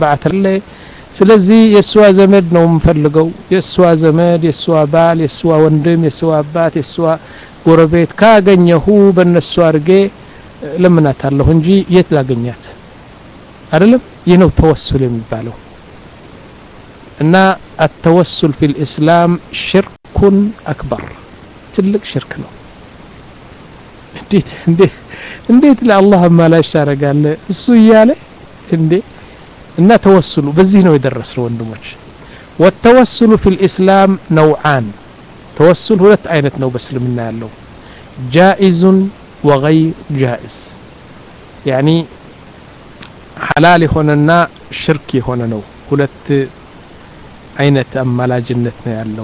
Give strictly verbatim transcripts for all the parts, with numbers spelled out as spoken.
ባዓተለ ስለዚህ የሷ ዘመድ ነው የምፈልገው የሷ ዘመድ የሷ ባል የሷ ወንድም የሷ አባት የሷ ጎረቤት ካገኘሁ በነሱ አርጌ ለምናታለሁ እንጂ የት ላገኛት አይደለም ይህ ነው ተወሱል የሚባለው እና التوسل في الإسلام شرك أكبر ትልቅ ሽርክ ነው እንዴት እንዴት እንዴት ለአላህ ما لا ይሻረጋል እሱ ይያለ እንዴ እና ተወሱሉ በዚህ ነው የደረሰው ወንድሞች والتوسل في الإسلام نوعان توسل ሁለት አይነት ነው በእስልምና ያለው جائز وغير جائز يعني حلال ሆነና ሽርክ ሆነ ነው ሁለት አይነት አማላጅነት ነው ያለው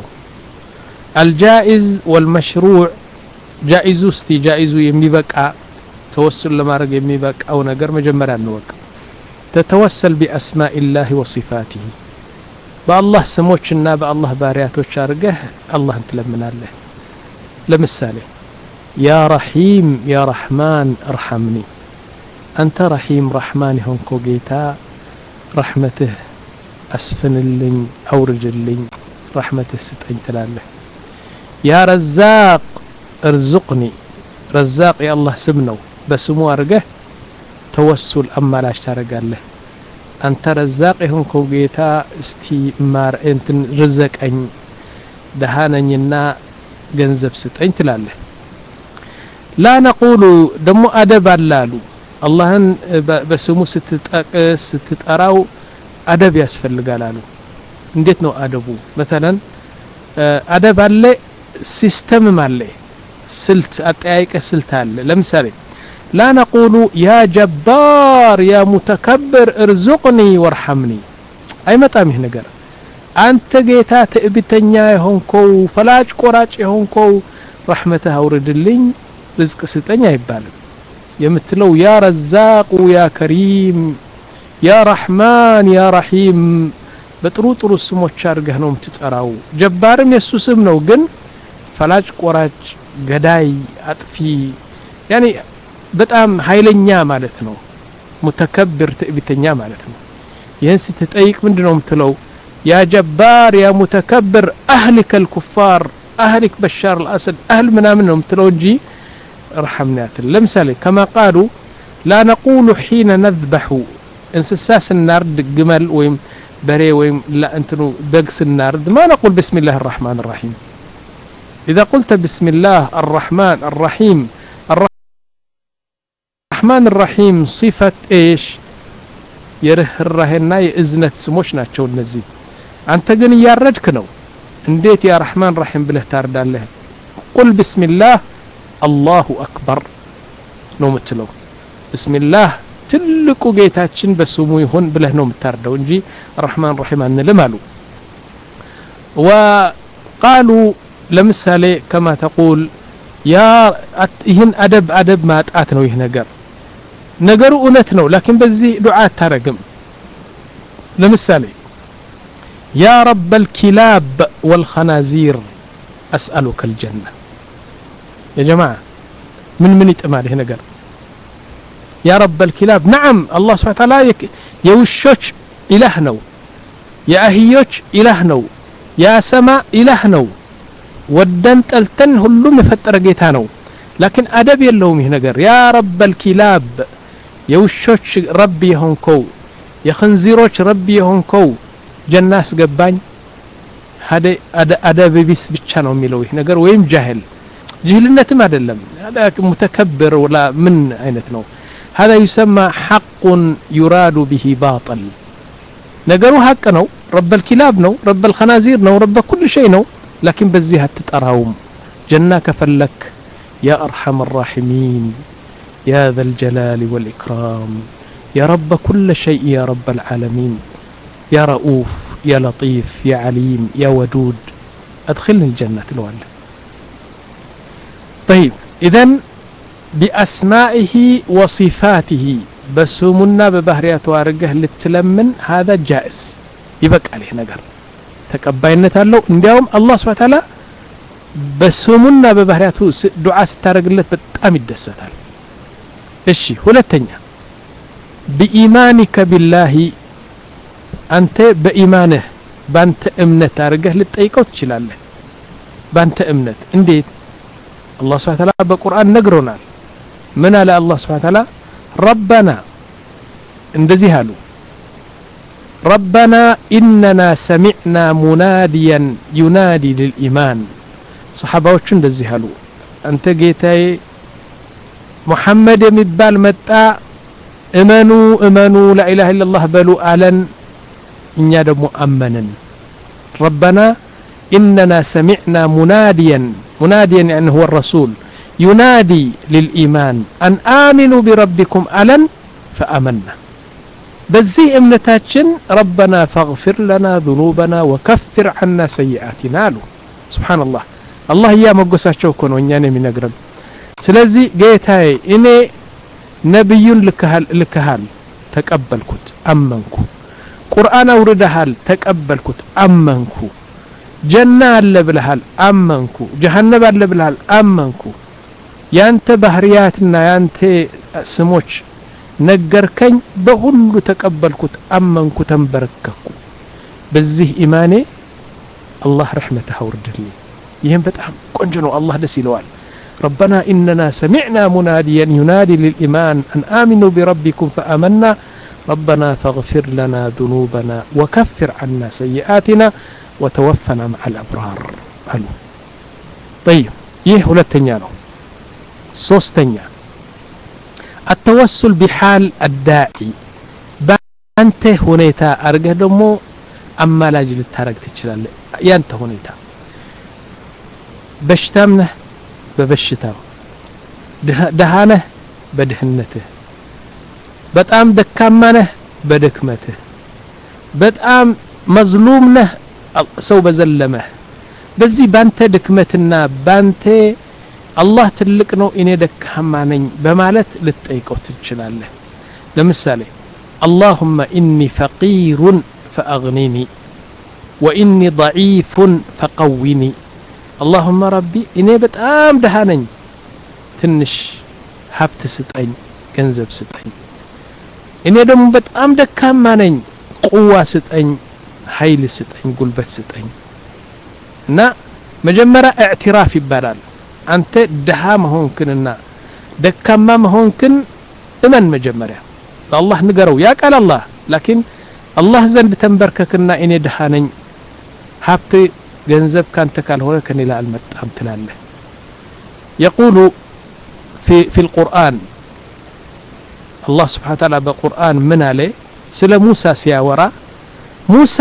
الجائز والمشروع جائز እስቲ جائز የሚበቃ ተወሱል ለማድረግ የሚበቃው ነገር መጀመሪያ ነው تتوسل بأسماء الله وصفاته بالله سموچنا بالله بارياتوچ አርገህ አላህን ትለምናለህ ለምሳሌ يا رحيم يا رحمن ارحمني أنت رحيم رحمن هونكو ጌታ رحمته أسفنلኝ أورجلኝ رحمته ስጠኝ ትላለህ يا رزاق ارزقني رزاق يا الله ስም ነው በስሙ አርገህ ተወሱል አማላሽ ታረጋለህ አንተ ረዛቅ ይሁንከው ጌታ እስቲ ማር እንትን ርዘቀኝ ደሃነኝና ገንዘብ ስጠኝ ትላለህ لا نقول ደሞ አደብ አላሉ አላህን በስሙ ስትጠቅስ ስትጠራው አደብ ያስፈልጋል አሉ እንዴት ነው አደቡ مثلا አደብ አለ ሲስተም አለ ስልት አጠያይቀ ስልት አለ ለምሳሌ لا نقول يا جبار يا متكبر ارزقني وارحمني اي متام ይሄ ነገር አንተ ጌታ ትዕቢተኛ ይሆንከው ፈላጭ ቆራጭ ይሆንከው ረህመትህ አውርድልኝ ርዝቅ ስጠኝ አይባልም የምትለው ያ ረዛቅ ያ ከሪም ያ ረህማን ያ ረሂም በጥሩ ጥሩ ስሞች አርገህ ነው የምትጠራው ጀባርም የሱ ስም ነው ግን ፈላጭ ቆራጭ ገዳይ አጥፊ يعني በጣም ኃይለኛ ማለት ነው متكبر ትዕቢተኛ ማለት ነው ይሄን ስትጠይቅ ምንድነው የምትለው يا جبار يا متكبر اهلك الكفار اهلك بشار الاسد اهل منامن ነው የምትለው እንጂ رحمنات ለምሳሌ كما قالوا لا نقول حين نذبح انسساس النارد جمل ويم بري ويم لا انتو بقس النارد ما نقول بسم الله الرحمن الرحيم اذا قلت بسم الله الرحمن الرحيم الرحمن الرحيم صفة ايش يرهرهنا يأذنت سموش ناتشو النزي انت قن ياردك نو انديت يا رحمن رحيم بله تارد الله قل بسم الله الله أكبر نو متلو بسم الله تلقو جيتاتشن بسمو يهون بله نو متاردو انجي الرحمن الرحيم ان لمالو وقالوا لمثالي كما تقول يا ይህን አደብ አደብ ማጣት ነው ይህ ነገር ነገሩ እውነት ነው لكن በዚህ ዱዓ ታረግም ለምሳሌ يا رب الكلاب والخنازير أسألك الجنة يا جماعة من من يتمال هنا قال يا رب الكلاب نعم الله سبحانه وتعالى يوشوش إلهنا يا أهيوش إلهنا يا سماء إلهنا ودن تلتن هلوم يفتر جيتانو لكن أدب يلوم هنا قال يا رب الكلاب يوشوش ربي هونكو يا خنزيروش ربي هونكو جناس قبان هذا أدب بيس بتشانو ميلو هنا قال ويم جاهل جهلنا ما دلم هذا متكبر ولا من عينتنا هذا يسمى حق يراد به باطل نقروا حق نو رب الكلاب نو رب الخنازير نو رب كل شيء نو لكن بزيها تتراهم جناك فلك يا أرحم الراحمين يا ذا الجلال والإكرام يا رب كل شيء يا رب العالمين يا رؤوف يا لطيف يا عليم يا ودود أدخلني الجنة الوالد طيب إذن بأسمائه وصفاته بسمنا ببهريات وارجه للتلمن هذا جائز يبقى عليه نقر تقبلنا له እንዲያውም الله سبحانه وتعالى بسمنا ببهرياته دعاء ستارجلت በጣም ይደሰታል እሺ ሁለተኛ بإيمانك بالله አንተ በኢማንህ ባንተ እምነት አርገህ ልትጠይቀው ትችላለህ ባንተ እምነት እንዴት አላህ Subhanahu Wa Ta'ala በቁርአን ነግሮናል ምን አለ አላህ Subhanahu Wa Ta'ala ربنا እንደዚህ አሉ ربنا إننا سمعنا مناديا ينادي للإيمان صحاباዎቹ እንደዚህ አሉ አንተ ጌታዬ محمد የሚባል መጣ እመኑ እመኑ لا إله إلا الله በሉ አለን እኛ ደግሞ አመንን ربنا إننا سمعنا مناديا مناديا يعني هو الرسول ينادي للإيمان أن آمنوا بربكم ألن فأمنا بزي امنتاችን ربنا فاغفر لنا ذنوبنا وكفر عنا سيئاتنا له سبحان الله الله يا مغساቸው እኮ ነው እኛን የሚነግረን ስለዚህ ጌታዬ እኔ ነብዩን ልከሃል ልከሃል ተቀበልኩት አመንኩ ቁርአን አውርደሃል ተቀበልኩት አመንኩ ጀና አለ ብለሃል አመንኩ ጀሃነም አለ ብለሃል አመንኩ ያንተ ባህሪያትና ያንተ ስሞች ነገርከኝ በሁሉ ተቀበልኩት አመንኩ ተንበረከኩ በዚህ ኢማኔ አላህ ረህመተሁ አውርድልኝ ይሄን በጣም ቆንጆ ነው አላህ ደስ ይለዋል ربنا إننا سمعنا مناديا ينادي للإيمان أن آمنوا بربكم فآمنا ربنا فاغفر لنا ذنوبنا وكفر عنا سيئاتنا وتوفنا مع الأبرار قالوا طيب يه ሁለተኛ ነው ሶስተኛ التوسل بحال الداعي በአንተ ሁኔታ አርገህ ደግሞ አማላጅ ልታረግ ትችላለህ ያንተ ሁኔታ በሽታም ነህ በበሽታው ደሃነህ በድህነትህ በጣም ደካማ ነህ በድክመትህ በጣም መዝሉም ነህ ሰው በዘለመህ በዚህ ባንተ ድክመትና ባንተ አላህ ትልቅ ነው እኔ ደካማ ነኝ በማለት ልትጠይቀው ትችላለህ ለምሳሌ اللهم إني فقير فأغنني وإني ضعيف فقويني اللهم ربي إني በጣም ደሃ ነኝ ትንሽ ሀብት ስጠኝ ገንዘብ ስጠኝ እኔ ደግሞ በጣም ደካማ ነኝ ቁዋ ስጠኝ ኃይል ስጠኝ ጉልበት ስጠኝ እና መጀመሪያ اعتراف ይባላል አንተ ደሃ መሆንክንና ደካማ መሆንክን እመን መጀመሪያ ለአላህ ንገረው ያቃል አላህ لكن አላህ ዘንድ ተንበርከክና እኔ ደሃ ነኝ ሀብት ገንዘብ ካንተ ካልሆነ ከኔ ላይ አልመጣም ትላለህ يقول في في القرآن الله سبحانه وتعالى بالقرآن من عليه ስለ ሙሳ ሲያወራ ሙሳ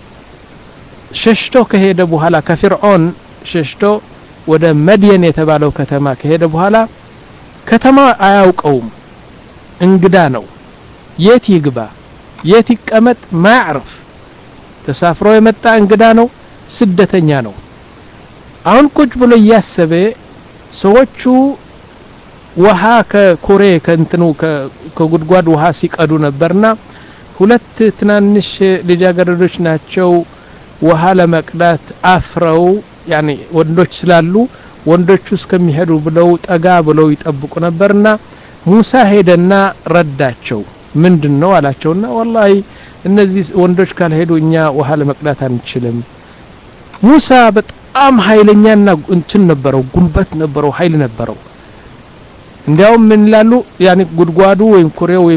ሸሽቶ ከሄደ በኋላ ከፍርዖን ሸሽቶ ወደ መድየን የተባለው ከተማ ከሄደ በኋላ ከተማ አያውቀውም እንግዳ ነው የት ይግባ የት ይቀመጥ ማዕረፍ ተሳፍሮ የመጣ እንግዳ ነው ስደተኛ ነው አሁን ቁጭ ብሎ ያሰበ ሰዎቹ ውሃ ከኮሬ ከንትኑ ከጉድጓድ ውሃ ሲቀዱ ነበርና ሁለት ትናንሽ ልጃገረዶች ናቸው ውሃ ለመቅዳት አፍረው ያኒ ወንዶች ስላሉ ወንዶቹ እስከሚሄዱ ብለው ጠጋ ብለው ይጠብቁ ነበርና ሙሳ ሄደና ረዳቸው ምንድነው አላቸውና ወላሂ እነዚህ ወንዶች ካልሄዱ እኛ ውሃ ለመቅዳት አንችልም ሙሳ በጣም ኃይለኛና እንትን ነበረው ጉልበት ነበረው ኃይል ነበረው እንዲያውም ምን ይላሉ ያኒ ጉድጓዱ ወይም ኮሬው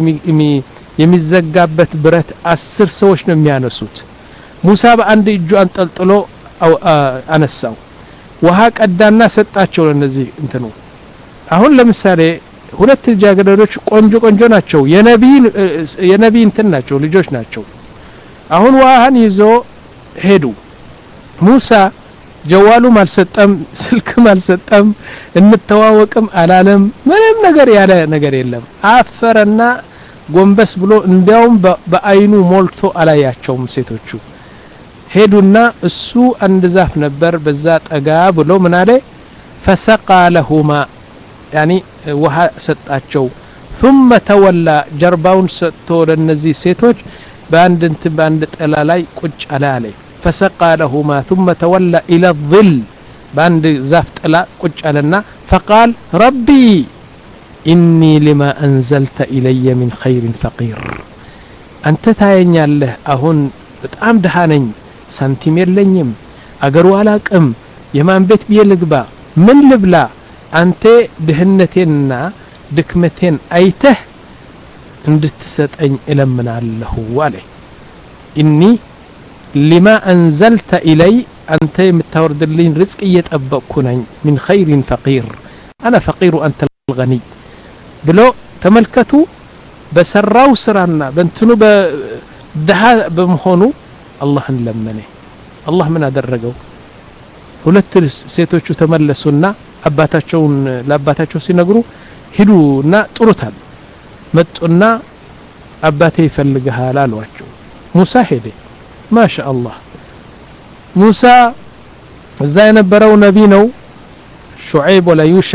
የሚዘጋበት ብረት አስር ሰዎች ነው የሚያነሱት ሙሳ በአንድ እጁ አንጠልጥሎ አነሳው ውሃ ቀዳና ሰጣቸው ለነዚህ እንትኑ አሁን ለምሳሌ ሁለት ልጃገረዶች ቆንጆ ቆንጆ ናቸው የነብይ የነብይ እንትን ናቸው ልጆች ናቸው አሁን ውሃን ይዞ ሄዱ ሙሳ ጀዋሉ ማልሰጠም ስልክ ማልሰጠም እንተዋወቅም አላለም ምንም ነገር ያለ ነገር የለም አፈረና ጎንበስ ብሎ እንዲያውም በአይኑ ሞልቶ አላያቸውም ሴቶቹ ሄዱና እሱ አንድ ዛፍ ነበር በዛ ጠጋ ብሎ ምን አለ فسقى لهما يعني ውሃ ሰጣቸው ثم تولى ጀርባውን ሰጥቶ ለነዚህ ሴቶች በአንድ እንትን በአንድ ጥላ ላይ ቁጭ አለ فسقى لهما ثم تولى الى الظل በአንድ ዛፍ ጥላ ቁጭ አለና فقال ربي إني لما أنزلت إلي من خير فقير أنت ታየኛለህ አሁን በጣም ደሃ ነኝ ሳንቲም የለኝም አገሩ አላቅም የማን ቤት ቢልግባ ምን ልብላ አንተ ድህነቴንና ድክመቴን አይተህ እንድትሰጠኝ እለምናለሁ አለ ኢኒ لما أنزلت إلي أنت متوردلين رزق يتأبقني من خير فقير أنا فقير وأنت الغني بلو تملكتو بسراو سرانا بنتنو بدها بمهونو الله نلمني الله من أدرجو ሁለት ሴቶቹ ተመለሱና አባታቸውን ለአባታቸው ሲነግሩ ሄዱና ጥሩታል መጡና አባቴ ይፈልግሃል አሏቸው ሙሳ ሄደ ማሻአላህ ሙሳ እዛ የነበረው ነብይ ነው ሹዓይብ ወላ ዩሻ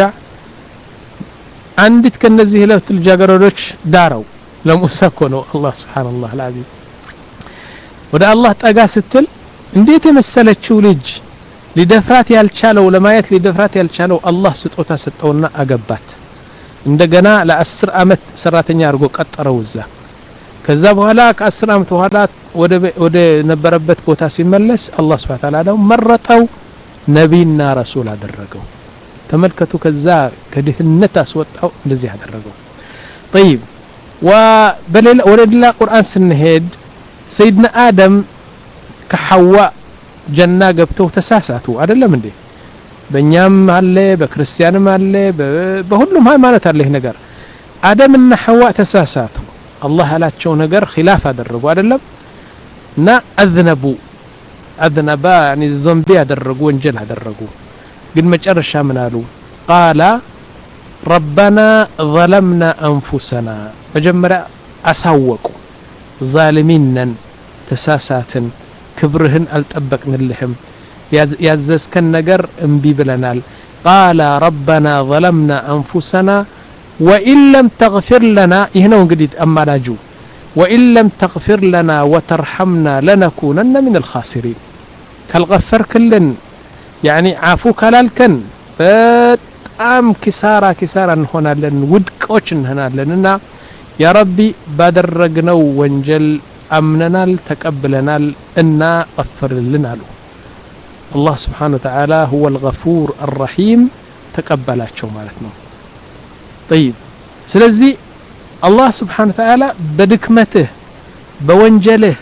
አንዲት ከነዚህ ሁለት ልጃገረዶች ዳረው ለሙሳ እኮ ነው አላህ Subhanahu Wa Ta'ala ወደ አላህ ጠጋ ስትል እንዴት የመሰለችው ልጅ ሊደፍራት ያልቻለው ለማየት ሊደፍራት ያልቻለው አላህ ስጦታ ሰጠውና አገባት እንደገና ለ10 አመት ሰራተኛ አርጎ ቀጠረው እዛ ከዛ በኋላ ከ10 አመት በኋላ ወደ ወደ ነበረበት ቦታ ሲመለስ አላህ Subhanahu Wa Ta'ala መረጠው ነብይና ረሱል አደረገው ተመልከቱ ከዛ ከድህነት አስወጣው እንደዚህ አደረገው طيب وبلل ወለላ ቁርአን ስንሄድ ሰይድና አደም ከሐዋ ጀና ገብተው ተሳሳቱ አይደለም እንዴ በእኛም አለ በክርስቲያንም አለ በሁሉም ሃይማኖት አለ ይሄ ነገር አደምና ሐዋ ተሳሳቱ አላህ ያላቸው ነገር ኺላፍ አደረጉ አይደለም እና አذنቡ አذنባ يعني ذنب ያደረጉ ወንጀል አደረጉ ግን መጨረሻ ምን አሉ قال ربنا ظلمنا انفسنا መጀመሪያ አሳወቁ ዛሊሚንን ተሳሳትን ክብርህን አልጠበቅንልህም ያዘዝከን ነገር እንቢ ብለናል قال ربنا ظلمنا انفسنا وان لم تغفر لنا ይሄው እንግዲህ አማላጁ وان لم تغفر لنا وترحمنا لنكونن من الخاسرين ካልغفرክልን يعني عفو كلالكن በጣም ኪሳራ ኪሳራ እንሆናለን ውድቆች እንሆናለንና ያ ረቢ ባደረግነው ወንጀል አምነናል ተቀበለናል እና غفرልን አሉ አላህ Subhanahu Wa Ta'ala هو الغفور الرحيم ተቀበላቸው ማለት ነው طيب ስለዚህ አላህ Subhanahu Wa Ta'ala በድክመትህ በወንጀልህ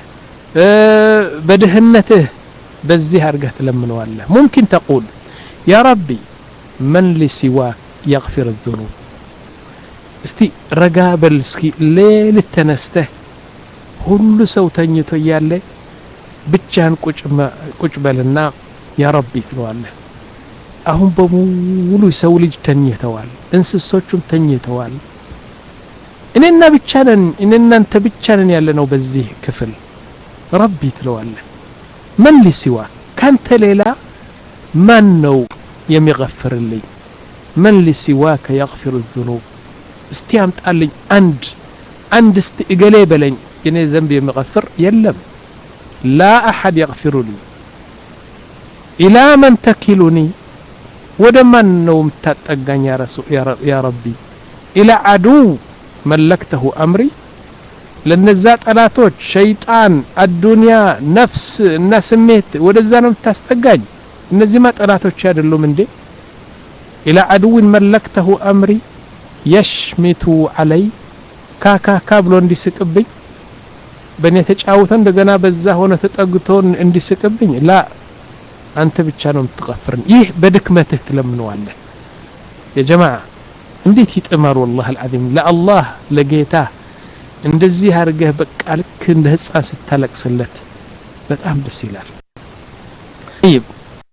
በድህነትህ በዚህ አርገህ ተለምነዋለህ ممكن تقول يا ربي من لي سواك يغفر الذنوب እስቲ ረጋ በል እስኪ ሌሊት ተነስተህ ሁሉ ሰው ተኝቶ ያለ ብቻህን ቁጭ በልና ያ ረቢ ትለዋለህ አሁን በሙሉ ሰው ልጅ ተኝተዋል እንስሶቹም ተኝተዋል እኔና ብቻ ነን እኔና አንተ ብቻ ነን ያለነው በዚህ ክፍል ረቢ ትለዋለህ من لي سواك ካንተ ሌላ ማን ነው የሚغفርልኝ من لي سواك يغفر الذنوب እስቲ አምጣልኝ አንድ አንድ እስቲ እገሌ በለኝ የኔ ذنب የሚغفر የለም لا احد يغفر لي الى من تكلني ودمن ነው የምታጠጋኝ ያ ረሱል ያ ረቢ الى عدو ملكته امري ለነዛ ጠላቶች ሸይጣን አዱንያ ነፍስ እና ስሜት ወደዛ ነው የምታስጠጋኝ እነዚህማ ጠላቶች አይደሉም እንዴ الى عدو ملكته امري يشمت علي ካካካ ብሎ እንዲስቅብኝ በእኔ ተጫውተን እንደገና በዛ ሆነ ተጠግቶን እንዲስቅብኝ ላ አንተ ብቻ ነው የምትغفرኝ ይህ በድክመትህ ትለምነዋለህ ያ ጀማዓ እንዴት ይጥማር والله العظيم ለአላህ ለጌታ እንደዚህ አርገህ በቃ ልክ እንደ ህፃን ስታለቅስለት በጣም ደስ ይላል طيب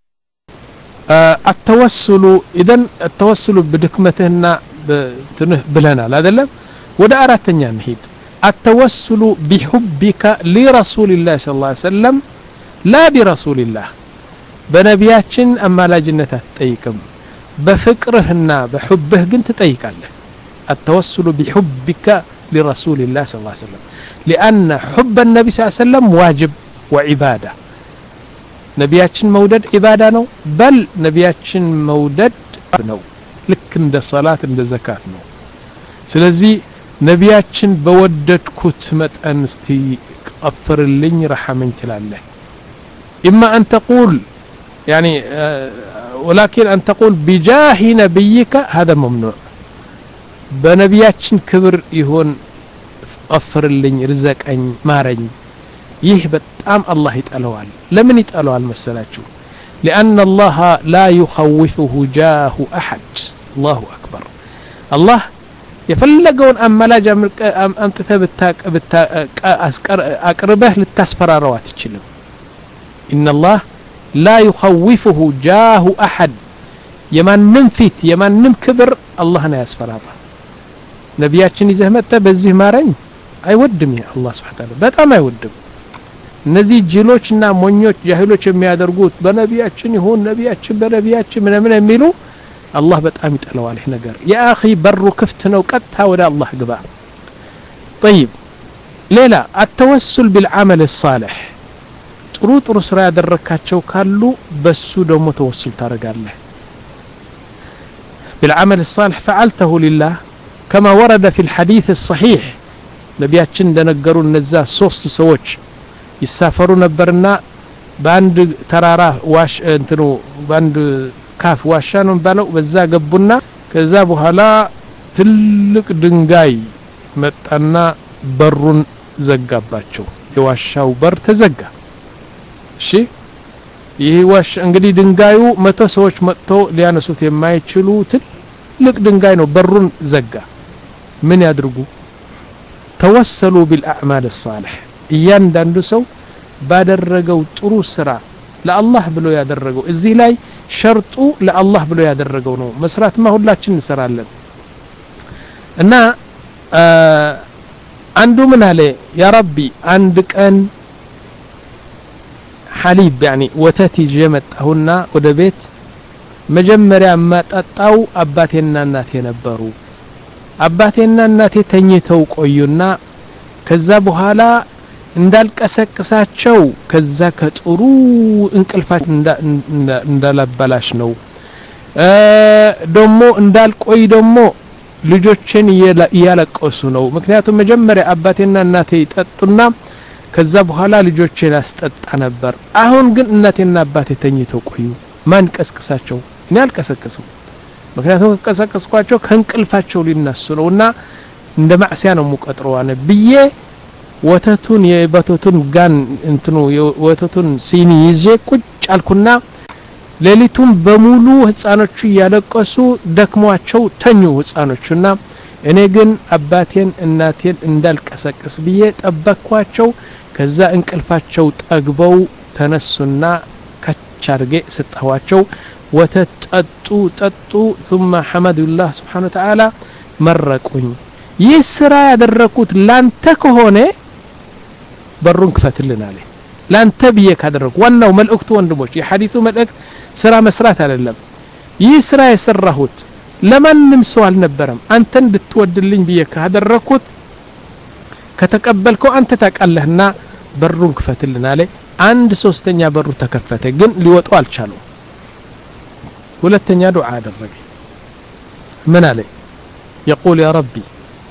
التوسل اذا التوسل بدكمتهنا بتنه بلنا አይደለም ወደ አራተኛ እንሂድ التوسل بحبك لرسول الله صلى الله عليه وسلم لا برسول الله በነቢያችን አማላጅነት አትጠይቅም በፍቅርህና በሁብህ ግን ትጠይቃለህ التوسل بحبك لرسول الله صلى الله عليه وسلم لأن حب النبي صلى الله عليه وسلم واجب وعبادة نبياتشن مودد عبادة نو بل نبياتشن مودد نو لك عند صلاة عند زكاة نو سلزي نبياتشن بودد كت متأن استي أغفرلኝ رحمኝ ትላለህ إما أن تقول يعني ولكن أن تقول بجاه نبيك هذا ممنوع بنبياتشن كبر يهون أغفرلኝ رزقኝ ማረኝ ይህ በጣም አላህ ይጠላዋል ለምን ይጠላዋል መሰላችሁ لأن الله لا يخوفه جاه أحد الله أكبر الله يفلقون أملاج أمتث بالتاك بالتاك أقربه للتسفرارات تشلم إن الله لا يخوفه جاه أحد يمان نمفيت يمان نم كبر الله نا يسفرار نبياتشن يزهمت بزه مارين አይወድም ያ አላህ Subhanahu Ta'ala በጣም አይወድም እነዚህ ጅሎችና ሞኞች ጃሂሎች የሚያደርጉት በነቢያችን ይሁን ነቢያችን በነቢያችን ምን ምን የሚሉ አላህ በጣም ይጠላዋል ይሄ ነገር ያ اخي በሩ ክፍት ነው ቀጥታ ወደ አላህ ግባ طيب ሌላ التوسل بالعمل الصالح ጥሩ ጥሩ ስራ ያደረካቸው ካሉ በሱ ደግሞ ተወስል ታረጋለህ بالعمل الصالح فعلته لله كما ورد في الحديث الصحيح ነቢያችን እንደነገሩ እነዛ ሶስት ሰዎች ይሳፈሩ ነበርና ባንድ ተራራ ዋሽ እንትኑ ባንድ ካፍ ዋሻ ነው ባለው በዛ ገቡና ከዛ በኋላ ትልቅ ድንጋይ መጣና በሩን ዘጋባቸው የዋሻው በር ተዘጋ እሺ ይሄ ዋሻ እንግዲህ ድንጋዩ መቶ ሰዎች መጥተው ሊያነሱት የማይችሉ ትልቅ ድንጋይ ነው በሩን ዘጋ ምን ያድርጉ توسلوا بالأعمال الصالح እያንዳንዱ ሰው ባደረገው ጥሩ ስራ ለአላህ ብሎ ያደረገው እዚህ ላይ ሸርጡ ለአላህ ብሎ ያደረገው ነው መስራትማ ሁላችን እንሰራለን እና አንዱ ምን አለ ያ ረቢ አንድ ቀን ሐሊብ يعني ወተት ይጀመጣሁና ወደ ቤት መጀመሪያ ማጣጣው አባቴና እናቴ ነበሩ አባቴና እናቴ ተኝተው ቆዩና ከዛ በኋላ እንዳልቀሰቅሳቸው ከዛ ከጥሩ እንቅልፋቸው እንዳላበላሽ ነው ደሞ እንዳልቆይ ደሞ ልጆችን ያለቀሱ ነው ምክንያቱም መጀመሪያ አባቴና እናቴ ይጠጡና ከዛ በኋላ ልጆችን ያስጠጣ ነበር አሁን ግን እናቴና አባቴ ተኝተው ቆዩ ማን ቀስቅሳቸው እኔ አልቀሰቅስም ምክንያቱም ከቀሰቀስኳቸው ከንቅልፋቸው ሊነሱ ነውና እንደ ማዕሲያ ነው ሙቀጥሯነ ብዬ ወተቱን የበተቱን ጋን እንትኑ ወተቱን ሲኒ ይዤ ቁጭ አልኩና ሌሊቱን በሙሉ ህፃኖቹ ያለቀሱ ደክሟቸው ተኙ ህፃኖቹና እኔ ግን አባቴን እናቴን እንዳልቀሰቀስ ብዬ ጠበቅኳቸው ከዛ እንቅልፋቸው ጠግበው ተነሱና ከቻርጌ ሰጣዋቸው ወተጠጡ ጠጡ ثم حمد الله سبحانه وتعالى መረቁኝ ይስራ ያደረኩት ላንተ ከሆነ በሩን ክፈትልን አለ ላንተ ብዬ ካደረኩ ዋናው መልእክቱ ወንድሞች የሐዲሱ መልእክት ስራ መስራት አይደለም ይስራ የሰራሁት ለማንም ሰው አልነበረም አንተ እንድትወድልኝ ብዬ ካደረኩት ከተቀበልከው አንተ ታቃለህና በሩን ክፈትልን አለ አንድ ሶስተኛ በሩ ተከፈተ ግን ሊወጡ አልቻሉም ሁለተኛ ዱዓ አደረገ ምን አለ يقول يا ربي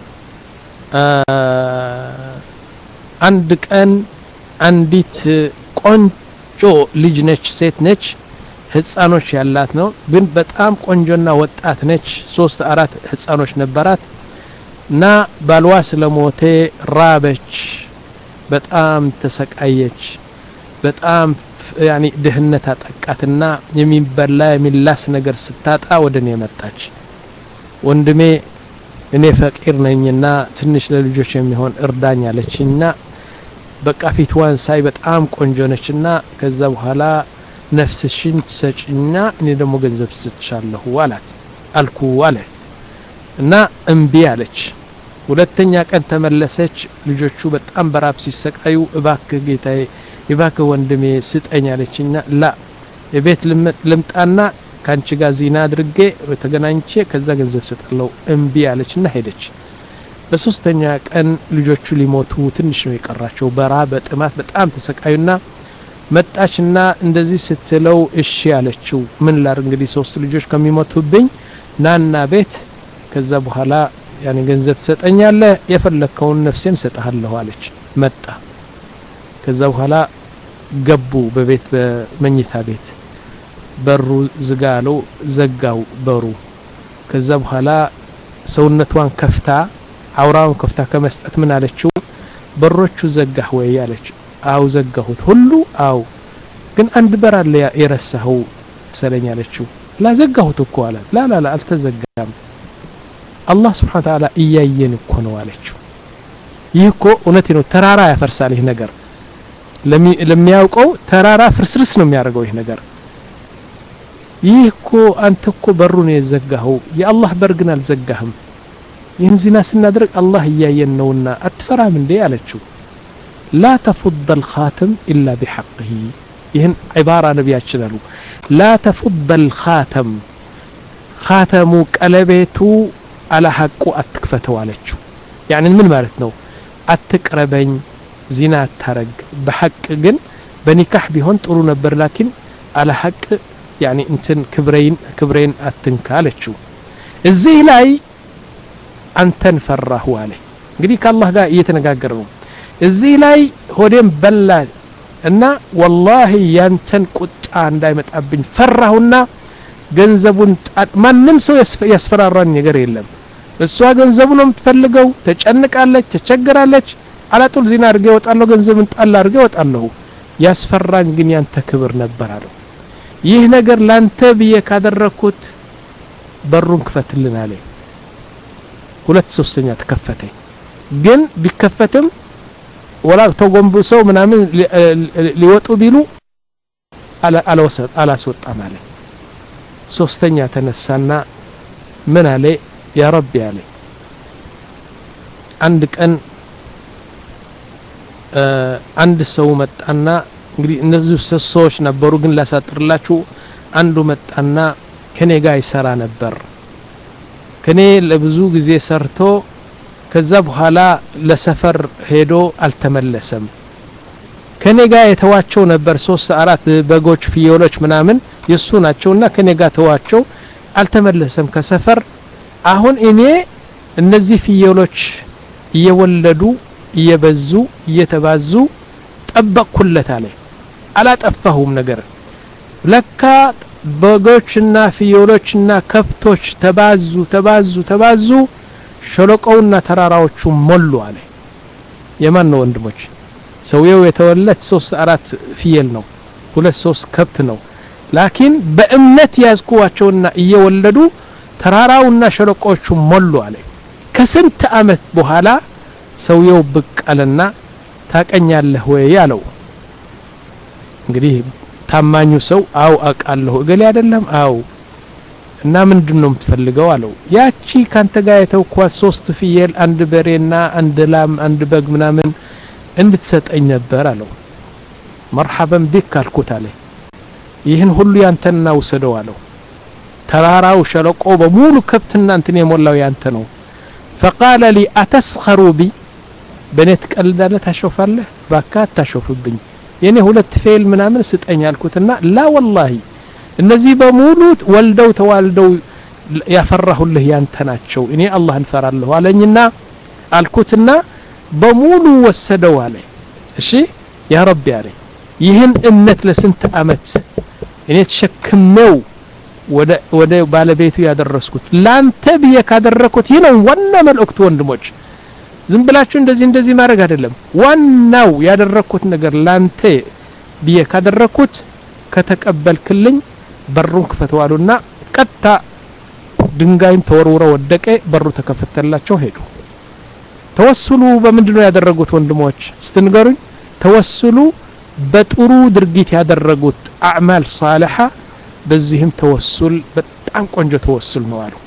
አንድ ቀን አንዲት ቆንጆ ልጅ ነች ሴት ነች ህፃኖች ያላት ነው ግን በጣም ቆንጆና ወጣት ነች ሶስት አራት ህፃኖች ነበራት እና ባልዋ ስለሞተ ራበች በጣም ተሰቃየች በጣም يعني ድህነት አጠቃትና የሚበላ የሚላስ ነገር ስታጣ ወደኔ መጣች ወንድሜ እኔ ፈቂር ነኝና ትንሽ ለልጆች የሚሆን እርዳኝ አለችና በቃ ፊትዋን ሳይ በጣም ቆንጆ ነችና ከዛ በኋላ ነፍስሽን ትሰጪና እኔ ደግሞ ገንዘብ ስጥሻለሁ አላት አልኩ አለ እና እምቢ አለች ሁለተኛ ቀን ተመለሰች ልጆቹ በጣም በራብ ሲሰቃዩ እባክህ ጌታዬ እባክህ ወንድሜ ስጠኝ አለችና ላ የቤት ልምጣና ካንቺ ጋር ዚና አድርጌ ተገናኝቼ ከዛ ገንዘብ ሰጣለሁ እምቢ አለችና ሄደች በሶስተኛ ቀን ልጆቹ ሊሞቱ ትንሽ ነው የቀራቸው በራብ በጥማት በጣም ተሰቃዩና መጣችና እንደዚህ ስትለው እሺ አለችው ምን ላር እንግዲህ ሶስት ልጆች ከሚሞቱብኝ ናና ቤት ከዛ በኋላ ያኔ ገንዘብ ሰጠኛለህ የፈለከውን ነፍሴን ሰጣለሁ አለች መጣ ከዛ በኋላ ገቡ በቤት በመኝታ ቤት በሩ ዝጋለው ዘጋው በሩ ከዛ በኋላ ሰውነቷን ከፍታ አውራውን ከፍታ ከመስጠት ምን አለችው በሮቹ ዘጋህ ወይ አለች አው ዘጋሁት ሁሉ አው ግን አንድ በር አለ የረሳው ሰለኝ አለችው ላ ዘጋሁት እኮ አለ ላ ላ ላ አልተዘጋም አላህ Subhanahu Wa Ta'ala እያየን እኮ ነው አለችው ይህ እኮ እውነቴ ነው ተራራ ያፈርሳል ይህ ነገር ለሚያውቀው ተራራ ፍርስርስ ነው የሚያደርገው ይህ ነገር ይህ እኮ አንተ እኮ በሩን የዘጋኸው የአላህ በር ግን አልዘጋህም ይህን ዚና ስናደርግ አላህ እያየን ነውና አትፈራም እንዴ አለችው لا تفض الخاتم إلا بحقه ይህን عبارة ነብያችን አሉ لا تفض الخاتم خاتم ቀለቤቱ على حق አትክፈተው አለችው يعني ምን ማለት ነው አትቅረበኝ ዚና አታረግ በሐቅ ግን በኒካህ ቢሆን ጥሩ ነበር ላኪን على حق يعني እንትን ክብሬን ክብሬን አትንካለችው እዚህ ላይ አንተን ፈራሁ አለ እንግዲህ ከአላህ ጋር እየተነጋገረ ነው እዚህ ላይ ሆዴም በላ እና والله ያንተን ቁጣ እንዳይመጣብኝ ፈራሁና ገንዘቡን ማንንም ሰው ያስፈራራኝ ነገር የለም እሷ ገንዘቡ ነው የምትፈልገው ተጨንቃለች ተቸግራለች አላጡል ዚና አድርገ ይወጣለው ገንዘብን ጣል አድርገ ይወጣለው ያስፈራኝ ግን ያንተ ክብር ነበር አለው ይህ ነገር ላንተ ብዬ ካደረኩት በሩን ክፈትልን አለ ሁለት ሶስተኛ ተከፈተ ግን ቢከፈትም ወላ ተጎንብሰው ምናምን ሊወጡ ቢሉ አላ አላወሰጥ አላስወጣም አለ ሶስተኛ ተነሳና ምን አለ ያ ረቢ አለ አንድ ቀን አንድ ሰው መጣና እንግዲህ እነዚህ ሰዎች ነበሩ ግን ላሳጥርላችሁ አንዱ መጣና ከኔ ጋር ይሰራ ነበር ከኔ ለብዙ ጊዜ ሰርቶ ከዛ በኋላ ለሰፈር ሄዶ አልተመለሰም ከኔ ጋር የተዋቸው ነበር ሶስት አራት በጎች ፍየሎች ምናምን የሱ ናቸውና ከኔ ጋር ተዋቸው አልተመለሰም ከሰፈር አሁን እኔ እነዚህ ፍየሎች እየወለዱ እየበዙ እየተባዙ ጠበቅኩለት አለ አላጠፋሁም ነገር ለካ በጎችና ፍየሎችና ከብቶች ተባዙ ተባዙ ተባዙ ሸለቆውና ተራራዎቹ ሞሉ አለ የማን ነው ወንድሞች ሰውየው የተወለደ ሶስት አራት ፍየል ነው ሁለት ሶስት ከብት ነው ላኪን በእምነት ያዝኩዋቸውና እየወለዱ ተራራውና ሸለቆዎቹ ሞሉ አለ ከስንት አመት በኋላ ሰውየው በቀለና ታቀኛለህ ወይ ያለው እንግዲህ ታማኙ ሰው አው አቃለሁ እገሌ አይደለም አው እና ምንድነው የምትፈልገው አለው ያቺ ካንተ ጋር የተውኳት ሶስት ፍየል አንድ በሬና አንድ ላም አንድ በግ ምናምን እንድትሰጠኝ ነበር አለው مرحبا بك አልኩት አለ ይህን ሁሉ ያንተና ወሰደው አለው ተራራው ሸለቆው በሙሉ ከብትና እንትን የሞላው ያንተ ነው فقال لي اتسخروا بي በኔት ቀልዳለ ታሾፋለህ ባካት ታሾፍብኝ የኔ ሁለት ፌል ምናምን ስጠኝ አልኩትና ላ والله እነዚህ በሙሉ ወልደው ተዋልደው ያፈራሁልህ ያንተ ናቸው እኔ አላህን ፈራለሁ አለኝና አልኩትና በሙሉ ወሰደው አለ እሺ ያ ረቢ አለ ይህን እምነት ለስንት አመት እኔ ተሸክመው ወደ ወደ ባለቤቱ ያደረስኩት ላንተ ብዬ ካደረኩት ይሄ ነው ዋና መልእክቱ ወንድሞች ዝም ብላችሁ እንደዚህ እንደዚህ ማድረግ አይደለም ዋናው ያደረኩት ነገር ላንተ ብዬ ካደረኩት ከተቀበልክልኝ በሩን ክፈተዋሉና ቀጣ ድንጋይም ተወርውሮ ወደቀ በሩ ተከፈተላቸው ሄዱ ተወስሉ በመንድነው ያደረጉት ወንድሞች ስትንገሩኝ ተወስሉ በጥሩ ድርጊት ያደረጉት አዕማል ሷሊሃ በዚህም ተወሱል በጣም ቆንጆ ተወሱል ነው አሉ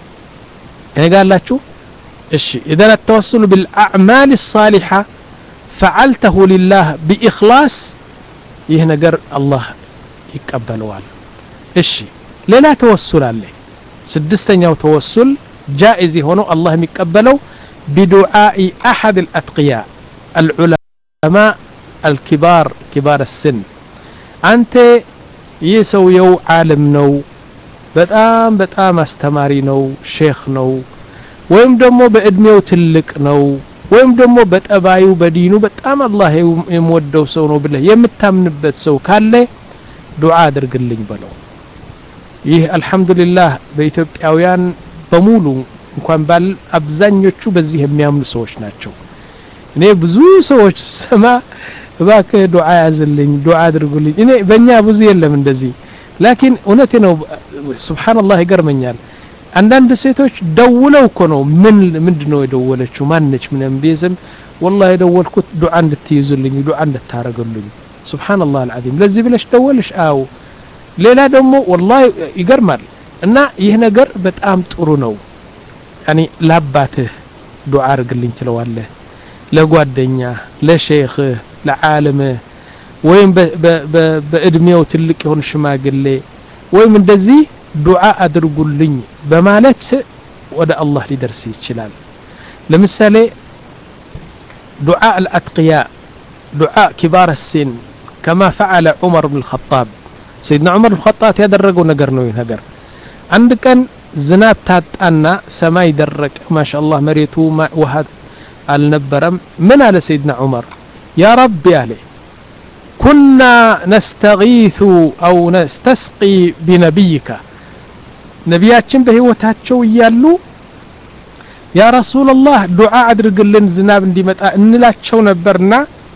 እነጋላችሁ እሺ اذا التوسل بالاعمال الصالحه فعلته لله باخلاص ይህ ነገር አላህ ይቀበለዋል እሺ ሌላ ተወሱል አለ ስድስተኛው ተወሱል جائز ሆኖ አላህ የሚቀበለው بدعاء احد الاتقياء العلماء الكبار كبار السن አንተ ይሰውየው ዓለም ነው በጣም በጣም አስተማሪ ነው ሼክ ነው ወይም ደግሞ በእድሜው ትልቅ ነው ወይም ደግሞ በጠባዩ በዲኑ በጣም አላህ የሚወደው ሰው ነው ብለህ የምታምንበት ሰው ካለ ዱዓ አድርግልኝ በለው ይህ አልহামዱሊላህ በኢትዮጵያውያን በሙሉ እንኳን ባል አብዛኞቹ በዚህ የሚያምኑ ሰዎች ናቸው እኔ ብዙ ሰዎች ሰማ እባክህ ዱዓ ያዝልኝ ዱዓ አድርጉልኝ እኔ በእኛ ብዙ የለም እንደዚህ ላኪን እውነቴ ነው ሱብሃንአላህ ይገርመኛል አንዳንድ ሴቶች ደውለው እኮ ነው ምን ምንድነው የደወለችው ማንነች ምንም ቢዝም والله የደወልኩት ዱዓ እንድትይዙልኝ ዱዓ እንድታረጉልኝ ሱብሃንአላህ አልዓዚም ለዚህ ብለሽ ደወልሽ አው ሌላ ደግሞ والله ይገርማል እና ይህ ነገር በጣም ጥሩ ነው يعني ለአባትህ ዱዓ አርግልኝ ትለዋለህ ለጓደኛ ለሼኽ ለዓለም ወይም በእድሜው ትልቅ ይሆን ሽማግሌ ወይም እንደዚህ ዱዓ አድርጉልኝ በማለት ወደ አላህ ሊደርስ ይችላል ለምሳሌ ዱዓ الاتقياء ዱዓ كبار السن كما فعل عمر بن الخطاب سيدنا عمر بن الخطاب ያደረገው ነገር ነው ይሄ ነገር አንድ ቀን ዝናብ ታጣና ሰማይ ደረቀ ማሻአላህ መሬቱ ውሃ አልነበረም ምን አለ سيدنا عمر يا رب عليه كنا نستغيث أو نستسقي بنبيك نبياتችን በህይወታቸው ይያሉ يا رسول الله دعاء አድርግልን ዝናብ እንዲመጣ እንላቸው ነበርና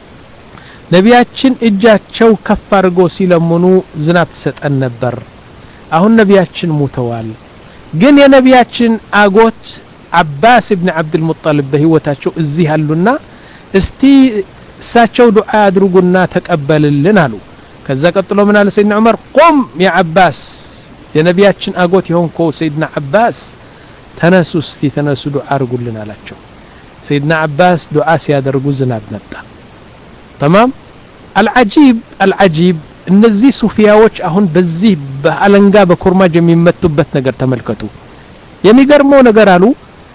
ነቢያችን እጃቸው ከፍ አድርጎ ሲለምኑ ዝናብ ተሰጠን ነበር አሁን ነቢያችን ሞተዋል ግን የነቢያችን አጎት አባስ ኢብኑ አብዱል ሙጠሊብ በህይወታቸው እዚህ አሉና እስቲ እሳቸው ዱዓ አድርጉና ተቀበልልን አሉ ከዛ ቀጥሎ ምን አለ ሰይድና ዑመር ቁም ያ አባስ የነቢያችን አጎት ይሆንኮ ሰይድና አባስ ተነሱ እስቲ ተነሱ ዱዓ አድርጉልን አላቸው ሰይድና አባስ ዱዓ ሲያደርጉ ዝናብ መጣ تمام العجيب العجيب እነዚህ ሱፊያዎች አሁን በዚህ በአለንጋ በኮርማጅ የሚመቱበት ነገር ተመልከቱ የሚገርመው ነገር አሉ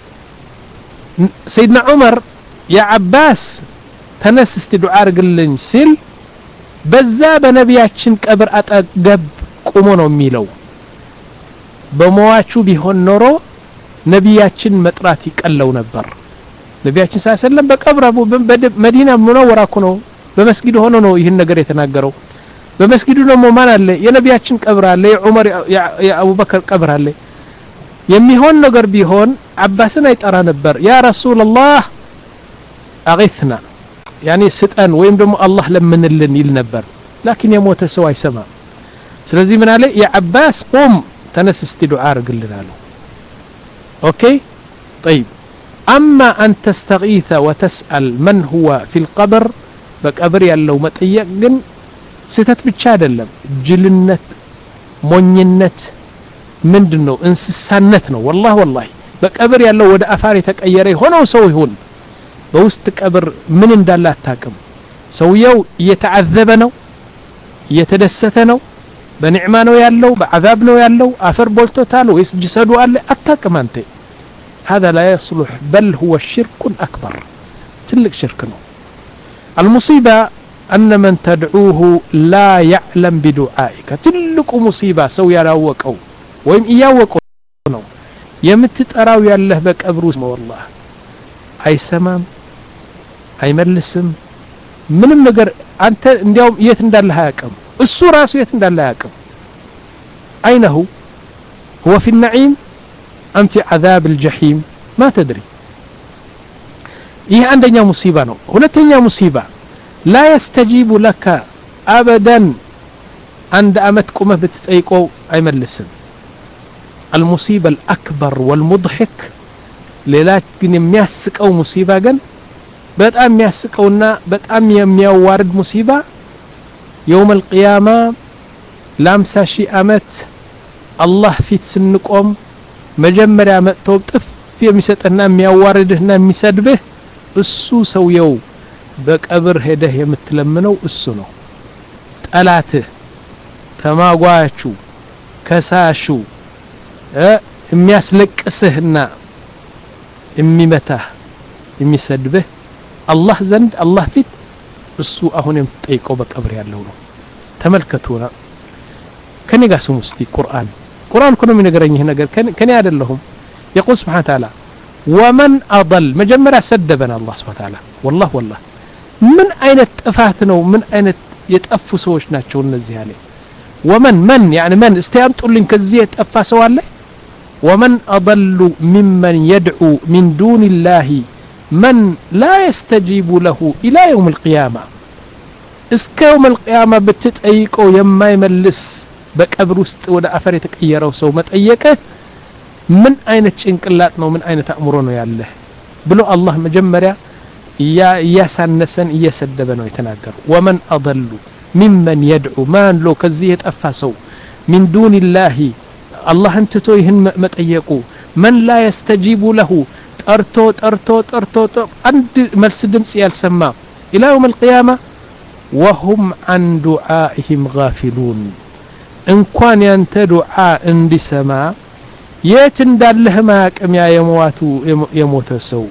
ሰይድና ዑመር ያ አባስ ተነስ እስቲ ዱዓ አድርግልኝ ሲል በዛ በነቢያችን ቀብር አጠገብ ቆሞ ነው የሚለው በመዋቹ ቢሆን ኖሮ ነቢያችን መጥራት ይቀለው ነበር ነቢያችን ሰለላሁ በቀብር በመዲና ሙነወራ ነው በመስጊድ ሆኖ ነው ይህን ነገር የተናገረው በመስጊዱ ደግሞ ማን አለ የነቢያችን ቀብር አለ የዑመር የአቡበከር ቀብር አለ የሚሆን ነገር ቢሆን አባስን አይጠራ ነበር ያ ረሱላህ አግثنا يعني ስጠን ወይም ደግሞ አላህ ለምንልን ይል ነበር ላኪን የሞተ ሰው አይሰማ ስለዚህ ምን አለ ያ አባስ ቁም ተነስ እስቲ ዱዓ አርግልን አለ اوكي طيب اما ان تستغيث وتسال من هو في القبر በቀብር ያለው መጠየቅ ግን ስተት ብቻ አይደለም ጅልነት ሞኝነት ምንድነው እንስሳነት ነው والله والله በቀብር ያለው ወደ አፋር የተቀየረ ሆነው ሰው ይሁን በውስጥ ቀብር ምን እንዳለ አታውቅም ሰውየው እየተዓዘበ ነው እየተደሰተ ነው በንዕማ ነው ያለው በአዛብ ነው ያለው አፈር ቦልቶታል ወይስ ጅሰዱ አለ አታውቅም አንተ هذا لا يصلح بل هو شرك أكبر تلك شرك ነው المصيبة أن من تدعوه لا يعلم بدعائك تلك مصيبة سو يراوقው ወይም እያወቀው ነው የምትጠራው ያለህ በቀብሩ والله አይሰማም አይመልስም ምንም ነገር አንተ እንዲያውም የት እንዳለ ያቀም እሱ ራሱ የት እንዳለ ያቀም አይነሁ هو في النعيم ام في عذاب الجحيم ما تدري ይህ አንደኛ ሙሲባ ነው ሁለተኛ ሙሲባ لا يستجيب لك ابدا عند አመት ቆመህ ብትጠይቀው አይመልስም المصيبه الاكبر والمضحك ሌላችን የሚያስቀው ሙሲባ ግን በጣም የሚያስቀውና በጣም የሚያዋርድ ሙሲባ يوم القيامه ለአምሳ ሺህ አመት አላህ ፊት ስንቆም መጀመሪያ መጥተው ጥፍ የሚሰጥና የሚያዋርድህና የሚሰድብህ እሱ ሰውየው በቀብር ሄደህ የምትለምነው እሱ ነው ጠላትህ ተማጓቹ ከሳሹ የሚያስለቅስህና የሚመታህ የሚሰድብህ አላህ ዘንድ አላህ ፊት እሱ አሁን የምትጠይቀው በቀብር ያለው ነው ተመልከቱና ከኔ ጋር ስሙ እስቲ ቁርአን ቁርአን ኮኖ የሚነገረኝ ይሄ ነገር ከኔ አይደለሁም يقول سبحانه وتعالى ومن أضل مجمرة سدبنا الله سبحانه وتعالى والله والله من أين اتفاتنا ومن أين يتأفوا سوش ناتشون نزي عليه ومن من يعني من استيام تقول لن كزيه تأفى سوا له ومن أضل ممن يدعو من دون الله من لا يستجيب له إلى يوم القيامة اسك يوم القيامة بتتأيكو يما يملس بكبر وست ودا أفر يتكيرو سو متأيكه من أين تشنكلاتنا ومن أين تأمرونه يا الله بلو الله مجمريا يا يا سنسن يا سدبنا يتناقر ومن أضل ممن يدعو من لو كزيه تأفاسو من دون الله الله انتتو يهن متأيقو من لا يستجيب له ترتو ترتو ترتو عند ملس دمس يالسما إلى يوم القيامة وهم عن دعائهم غافلون إن كان ينت دعاء اندي سما يتنداله ما كم يا يمواتو يموت السو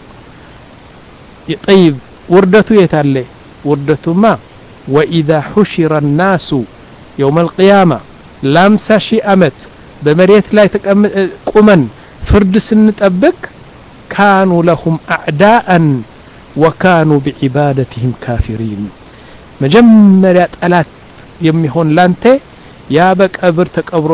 طيب وردتو يتالي وردتو ما وإذا حشر الناس يوم القيامة لامسا شي أمت بمريت لا يتقمن فرد سنتأبك كانوا لهم أعداء وكانوا بعبادتهم كافرين مجمرات ألات يميهون لانتي يا بك أبر تكبرو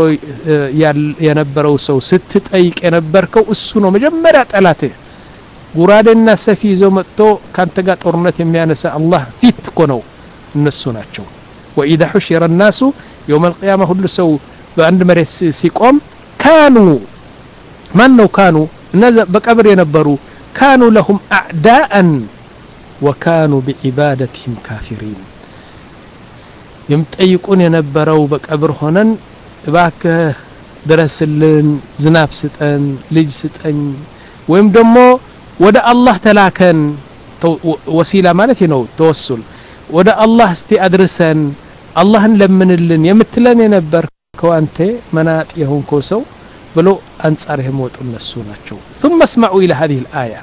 ينبرو سو ستت أيك ينبركو السنو مجمرات ألاته قراد الناس في زومتو كان تقات أرنة يميانسا الله فيت كونو النسو ناتشو وإذا حشر الناس يوم القيامة هل سو بأند مريت سيقوم كانوا منو كانوا الناس بكبر ينبرو كانوا لهم أعداء وكانوا بعبادتهم كافرين يمتأيقون ينبرو بكبر هنن باك درسلن زناب ستن لج ستن ويم دمو ودا الله تلاكن وسيلة مالتي نو توصل ودا الله استي أدرسن الله لمنلن يمتلن ينبر كوانت مناط يهون كوسو بلو أنصارهم وطنسو ناتشو ثم اسمعوا إلى هذه الآية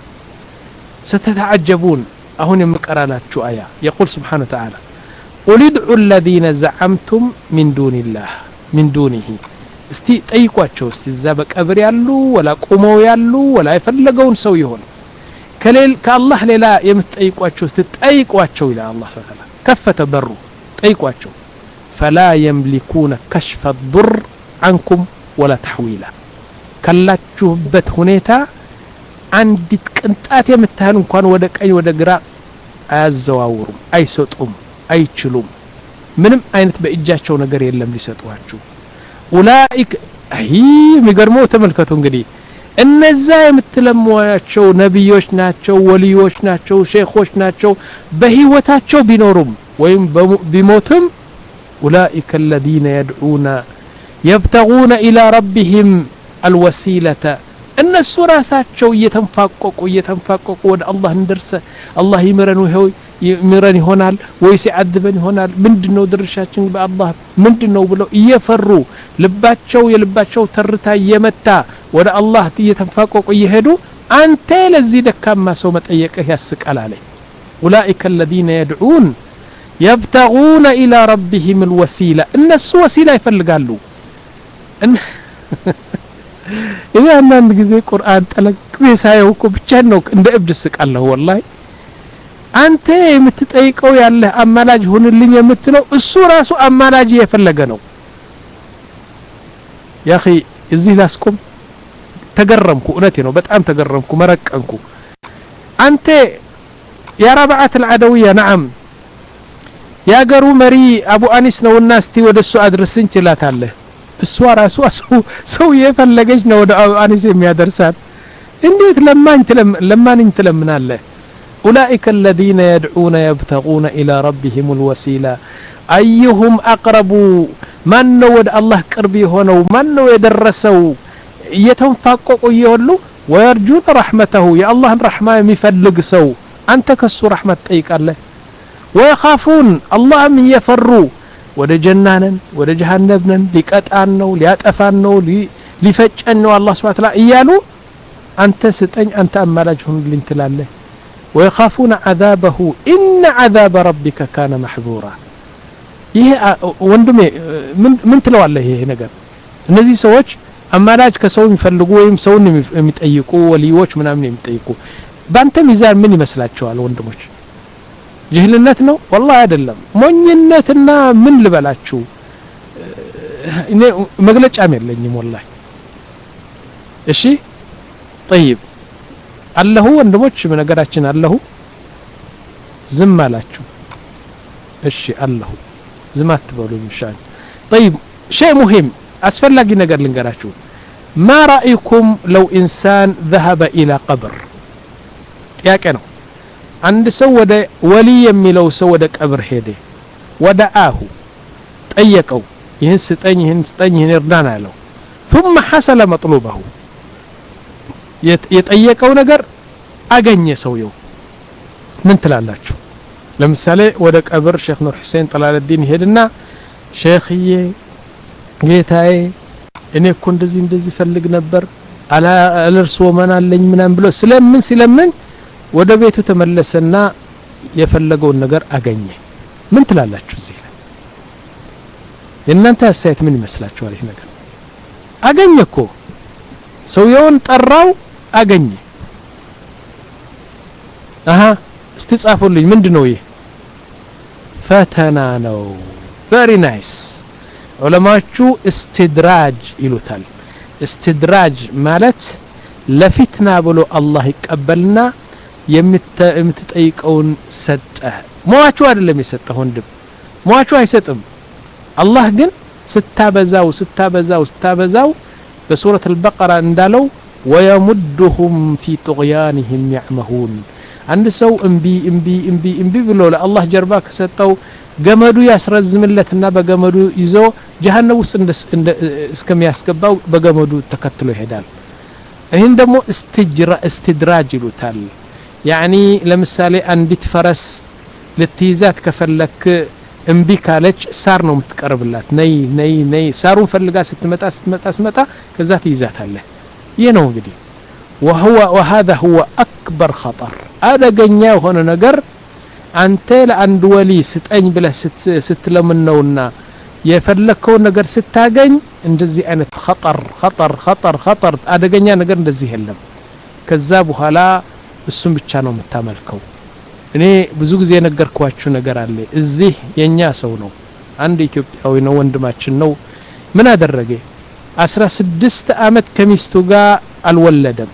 ستتعجبون أهون يمقراناتشو آية يقول سبحانه وتعالى قل ادعوا الذين زعمتم من دون الله من دونه استي طيقواچو استي زابق ابر يالو ولا قومو يالو ولا يفلغون سو يهون كليل كالله ليلا يمتطيقواچو استي طيقواچو الى الله سبحانه وتعالى كفت برو طيقواچو فلا يملكون كشف الضر عنكم ولا تحويلا كلاچوبت ሁኔታ አንዲት ቅንጣት የምታህል እንኳን ወደ ቀኝ ወደ ግራ አያዘዋውሩም አይሰጡም አይችሉም ምንም አይነት በእጃቸው ነገር የለም ሊሰጧችሁ ኡላኢክ አይ የሚገርመው ተመልከቱ እንግዲህ እነዛ የምትለሟቸው ነብዮች ናቸው ወሊዮች ናቸው ሼኾች ናቸው በህይወታቸው ቢኖሩም ወይም ቢሞቱም ኡላኢከ الذين يدعون يبتغون الى ربهم الوسيله እነሱ ራሳቸው እየተንፋቆቁ እየተንፋቆቁ ወደ አላህ እንደርሰ አላህ ይምረን ወይ ይምረን ይሆናል ወይስ ያድበን ይሆናል ምንድነው ድርሻችን በአላህ ምንድነው ብለው እየፈሩ ልባቸው የልባቸው ተርታ እየመታ ወደ አላህ እየተንፋቆቁ እየሄዱ አንተ ለዚህ ደካማ ሰው መጠየቅህ ያስቃል አለ ኡላኢከ الذين يدعون يبتغون الى ربهم الوسيله እነሱ ወሲላ ይፈልጋሉ إذا أنا نجزي القرآن تلك كويس هاي وكو بتشنوك إن ده إبدس الله والله أنت متتأيكو يا الله أمالاج هون اللي يمتلو السورة سو أمالاج يفلقنو يا أخي إزي لاسكم تقرمكو أنتينو بتأم تقرمكو مركنكو أنت يا ربعة العدوية نعم يا قرو مري أبو أنيسنا والناس تي ودسو أدرسين لا تعالى السوارة سو سو سو يفلقش نو أنيس የሚያደርሳት እንዴት ለማኝ ተለም ለማኝ ተለምና አለ أولئك الذين يدعون يبتغون إلى ربهم الوسيلة أيهم أقرب من ود الله قرب يهونو من يدرسو يتنفققوا يولو ويرجون رحمته يا الله الرحمة يفلق سو أنت كسو رحمة طيق الله ويخافون الله من يفروا ወደ ጀናነን ወደ ጀሃነምነን ሊቀጣን ነው ሊያጠፋን ነው ሊፈጨን ነው አላህ Subhanahu Wa Ta'ala እያሉ አንተ ስጠኝ አንተ አማላጅ ሁንልኝ ትላለህ ويخافون عذابه إن عذاب ربك كان محذورا ይሄ ወንድሜ ምን ምን ትለዋለህ ይሄ ነገር እነዚህ ሰዎች አማላጅ ከሰው የሚፈልጉ ወይም ሰውን የሚጠይቁ ወሊዎች ምናምን የሚጠይቁ ባንተ ሚዛን ምን ይመስላችኋል ወንድሞች? ጅህልነት ነው? والله አይደለም ሞኝነትና ምን ልበላችሁ እኔ መግለጫም የለኝም والله። እሺ طيب አለሁ ወንድሞች ነገራችን አለሁ ዝም አላችሁ። እሺ አለሁ ዝም አትበሉ ኢንሻአላህ። طيب شيء مهم አስፈላጊ ነገር ልንገራችሁ። ما رأيكم لو إنسان ذهب إلى قبر ጥያቄ ነው። አንድ ሰው ወደ ወሊ የሚለው ሰው ወደ ቀብር ሄደ ወደአሁ ጠየቀው ይህን ስጠኝ ይህን ስጠኝ ይህን እርዳና አለው ثم حصل مطلوبه የጠየቀው ነገር አገኘ ሰውየው ምን ትላላችሁ? ለምሳሌ ወደ ቀብር ሼክ ኑር ሁሴን ጠላለዲን ሄድና ሼኽዬ ጌታዬ እኔ እኮ እንደዚህ እንደዚህ ፈልግ ነበር አላ አለርሶ ማን አለኝ ምናምን ብሎ ስለምን ስለምን ወደ ቤቱ ተመለሰና የፈለገውን ነገር አገኘ። ምን ትላላችሁ? እዚህ ላይ የእናንተ አስተያየት ምን ይመስላችኋል? ይሄ ነገር አገኘ እኮ ሰውየውን ጠራው አገኘ። አሃ استጻፉልኝ ምንድነው ይሄ? ፈተና ነው። very nice ዑለማዎቹ استدراج ይሉታል። استدراج ማለት ለፊትና ብሎ አላህ ይቀበልና የምትጠይቀውን ሰጠ። ሟቹ አይደለም የሰጠው ወንድም ሟቹ አይሰጥም። አላህ ግን ስታበዛው ስታበዛው ስታበዛው በሱረት አልበቀራ እንዳለው ويمدهم في طغيانهم يعمهون አንድ ሰው እንቢ እንቢ እንቢ እንቢ ብሎ ለአላህ ጀርባ ከሰጠው ገመዱ ያስረዝምለትና በገመዱ ይዞ ጀሃነም ውስጥ እስከሚያስገባው በገመዱ ተከትሎ ይሄዳል። ይሄን ደግሞ استجራ استدراج ይሉታል። ያኒ ለምሳሌ አንዲት ፈረስ ለትይዛት ከፈለክ እንቢ ካለች ሳር ነው የምትቀርብላት። ነይ ነይ ነይ ሳሩን ፈልጋ ስትመጣ ስትመጣ ስትመጣ ከዛ ትይዛታለህ። ይሄ ነው እንግዲህ وهو وهذا هو اكبر خطر አደገኛ የሆነ ነገር አንተ ለአንድ ወሊ ስጠኝ ብለህ ስትለምነውና የፈለከው ነገር ስታገኝ እንደዚህ አይነት خطر خطر خطر خطر አደገኛ ነገር እንደዚህ የለም። ከዛ በኋላ እሱም ብቻ ነው የምታመልከው። እኔ ብዙ ጊዜ ነገርኳችሁ ነገር አለ። እዚህ የኛ ሰው ነው አንድ ኢትዮጵያዊ ነው ወንድማችን ነው። ምን አደረገ? አስራ ስድስት አመት ከሚስቱ ጋር አልወለደም።